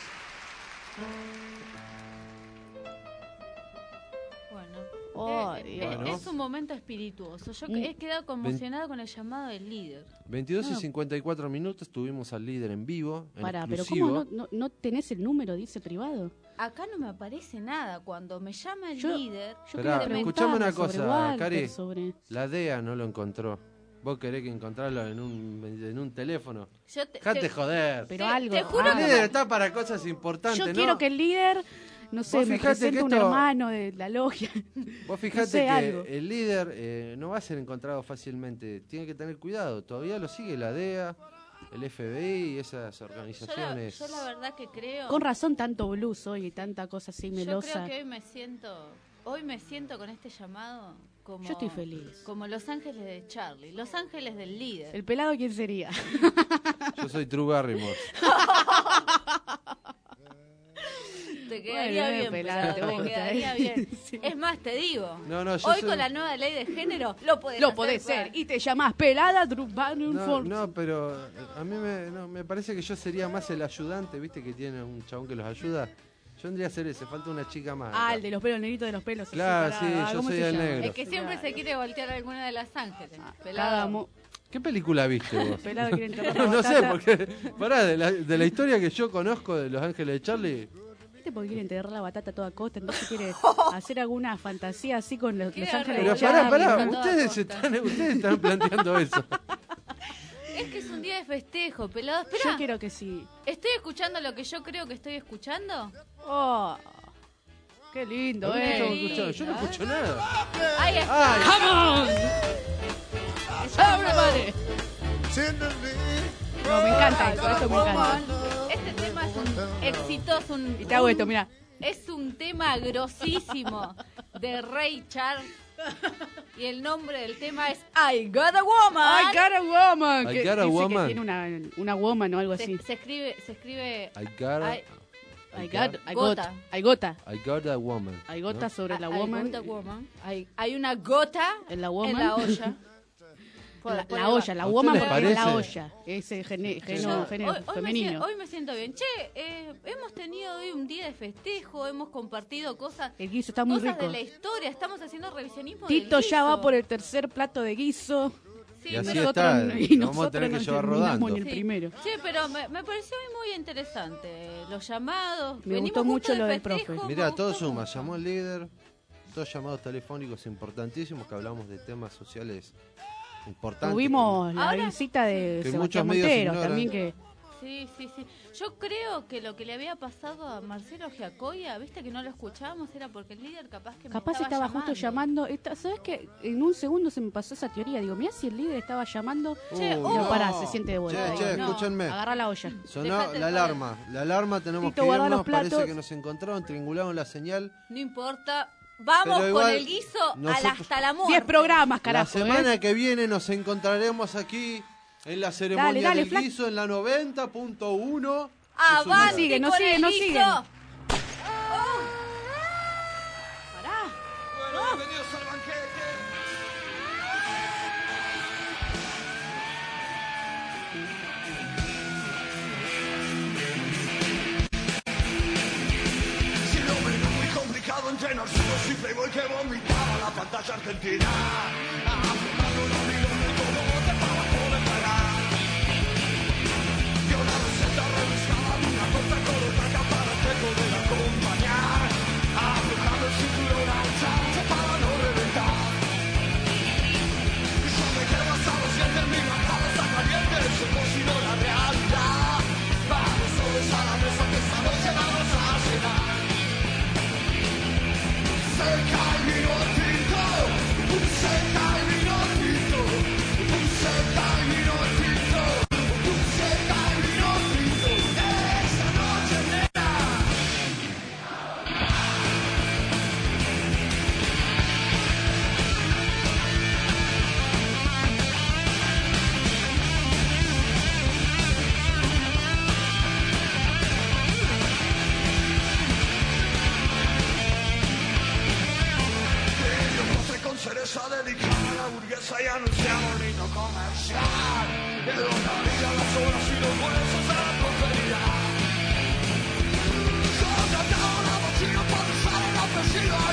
Bueno, es un momento espirituoso. Yo he quedado conmocionada con el llamado del líder. 22 y 54 minutos tuvimos al líder en vivo, en Pará, pero exclusivo. ¿cómo no tenés el número, dice privado? Acá no me aparece nada. Cuando me llama el líder... Esperá, escuchame una cosa, Walter, Cari. sobre- La DEA no lo encontró. Vos querés que encontrarlo en un teléfono. Dejate Dejate joder. Pero algo. te juro El que líder está para cosas importantes, Yo ¿no? quiero que el líder, no sé, Vos me fijate presente que un esto- hermano de la logia. Vos fijate No sé, que algo. el líder no va a ser encontrado fácilmente. Tiene que tener cuidado. Todavía lo sigue la DEA, el FBI y esas organizaciones. yo la verdad que creo... Con razón tanto blues hoy y tanta cosa así Yo melosa. creo que hoy me siento con este llamado como... Yo estoy feliz. Como Los Ángeles de Charlie, Los Ángeles del líder. ¿El pelado quién sería? Yo soy Drew Barrymore. Te quedaría Bueno, bien, pelado, pelado, te te gusta, quedaría ¿eh? bien. Sí. Es más, te digo, No, yo hoy soy- con la nueva ley de género lo podés Lo hacer, podés pues. ser. Y te llamás pelada Drew Barrymore. No, pero a mí me parece que yo sería más el ayudante, ¿viste? Que tiene un chabón que los ayuda. Yo tendría que ser ese, falta una chica más. Ah, el de los pelos, el negrito de los pelos. así, Claro, parado. sí, Ah, yo ¿cómo soy se el llama? negro. Es que siempre se quiere voltear alguna de las ángeles. Cada Pelado. mo- ¿Qué película viste vos? Pelado quiere enterrar la No sé, batata. porque pará, de la historia que yo conozco de Los Ángeles de Charlie, ¿Viste? Porque quiere enterrar la batata a toda costa, entonces quiere hacer alguna fantasía así con los ángeles pero de pará, Charlie. ustedes están planteando eso. Es que es un día de festejo, pelado. Espera, Yo quiero que sí. ¿estoy escuchando lo que yo creo que estoy escuchando? Oh, qué lindo, ¿Qué estamos eh. escuchando? Yo no escucho nada. Ahí está. Ay. Everybody. No, me encanta eso me encanta. Este tema es un exitoso, Y te hago esto, mira. es un tema grosísimo de Ray Charles. Y el nombre del tema es I Got a Woman. I got a woman. I que got a dice woman. Que tiene una woman o algo así. Se escribe I got a, I gota woman. Hay gota ¿no? sobre la I woman. got a woman. Hay una gota En la woman. en la olla. La olla, la ¿A woman usted porque les es la parece? olla. Ese género Hoy femenino. hoy me siento bien. Che, hemos tenido hoy un día de festejo, hemos compartido cosas, El guiso está muy cosas rico. de la historia, estamos haciendo revisionismo Tito del ya guiso. va por el tercer plato de guiso. Sí, Y así pero- está, y lo vamos a tener que nos llevar terminamos rodando. en el Sí. primero. Che, pero me pareció hoy muy interesante los llamados. Me Venimos gustó mucho justo lo de del profe. festejo, me Mirá, gustó todo suma, mucho. llamó el líder, dos llamados telefónicos importantísimos que hablamos de temas sociales importantes. Tuvimos la Ahora- visita de Que Sebastián muchos medios Montero ignoran. también que Sí. Yo creo que lo que le había pasado a Marcelo Giacoia, viste que no lo escuchábamos, era porque el líder capaz que me estaba justo llamando. ¿Sabes qué? En un segundo se me pasó esa teoría. Digo, mirá si el líder estaba llamando. Che, Pero pará, se siente de vuelta. Che, Digo, escúchenme. Agarra la olla. Sonó Dejate la de alarma. La alarma tenemos Tito, que guarda irnos. los platos. Parece que nos encontraron, triangularon la señal. No importa, vamos Pero igual con el guiso nosotros- hasta la muerte. 10 programas, La carajo. semana que viene nos encontraremos aquí en la ceremonia Dale, del Flac. guiso en la 90.1. ¡Avante no con sigue, el no guiso! sigue. ¡Oh! Pará. Bueno, bienvenidos al banquete. Si lo ven muy complicado entre Narcisos y Playboy que vomitaba la pantalla argentina. Afirmando un amigo de todo bote para poder pagar. Dio la receta rebuscada de una torta con otra capa para poder acompañar. Aflojando el cinturón al chance para no reventar. Yo me quedo hasta los dientes, mi bajada está caliente, se cocinó la realidad. Vamos todos a la mesa que esta noche vamos a cenar. Seca el vino tinto, seca el vino tinto, seca el vino tinto, seca el vino tinto. Esta noche nena. Yo postre con cereza dedicada a la burguesa y anunciamos lindo comercial. De la vida, las horas y los huesos de la prosperidad. Yo trataba una mochila para usar el apellido.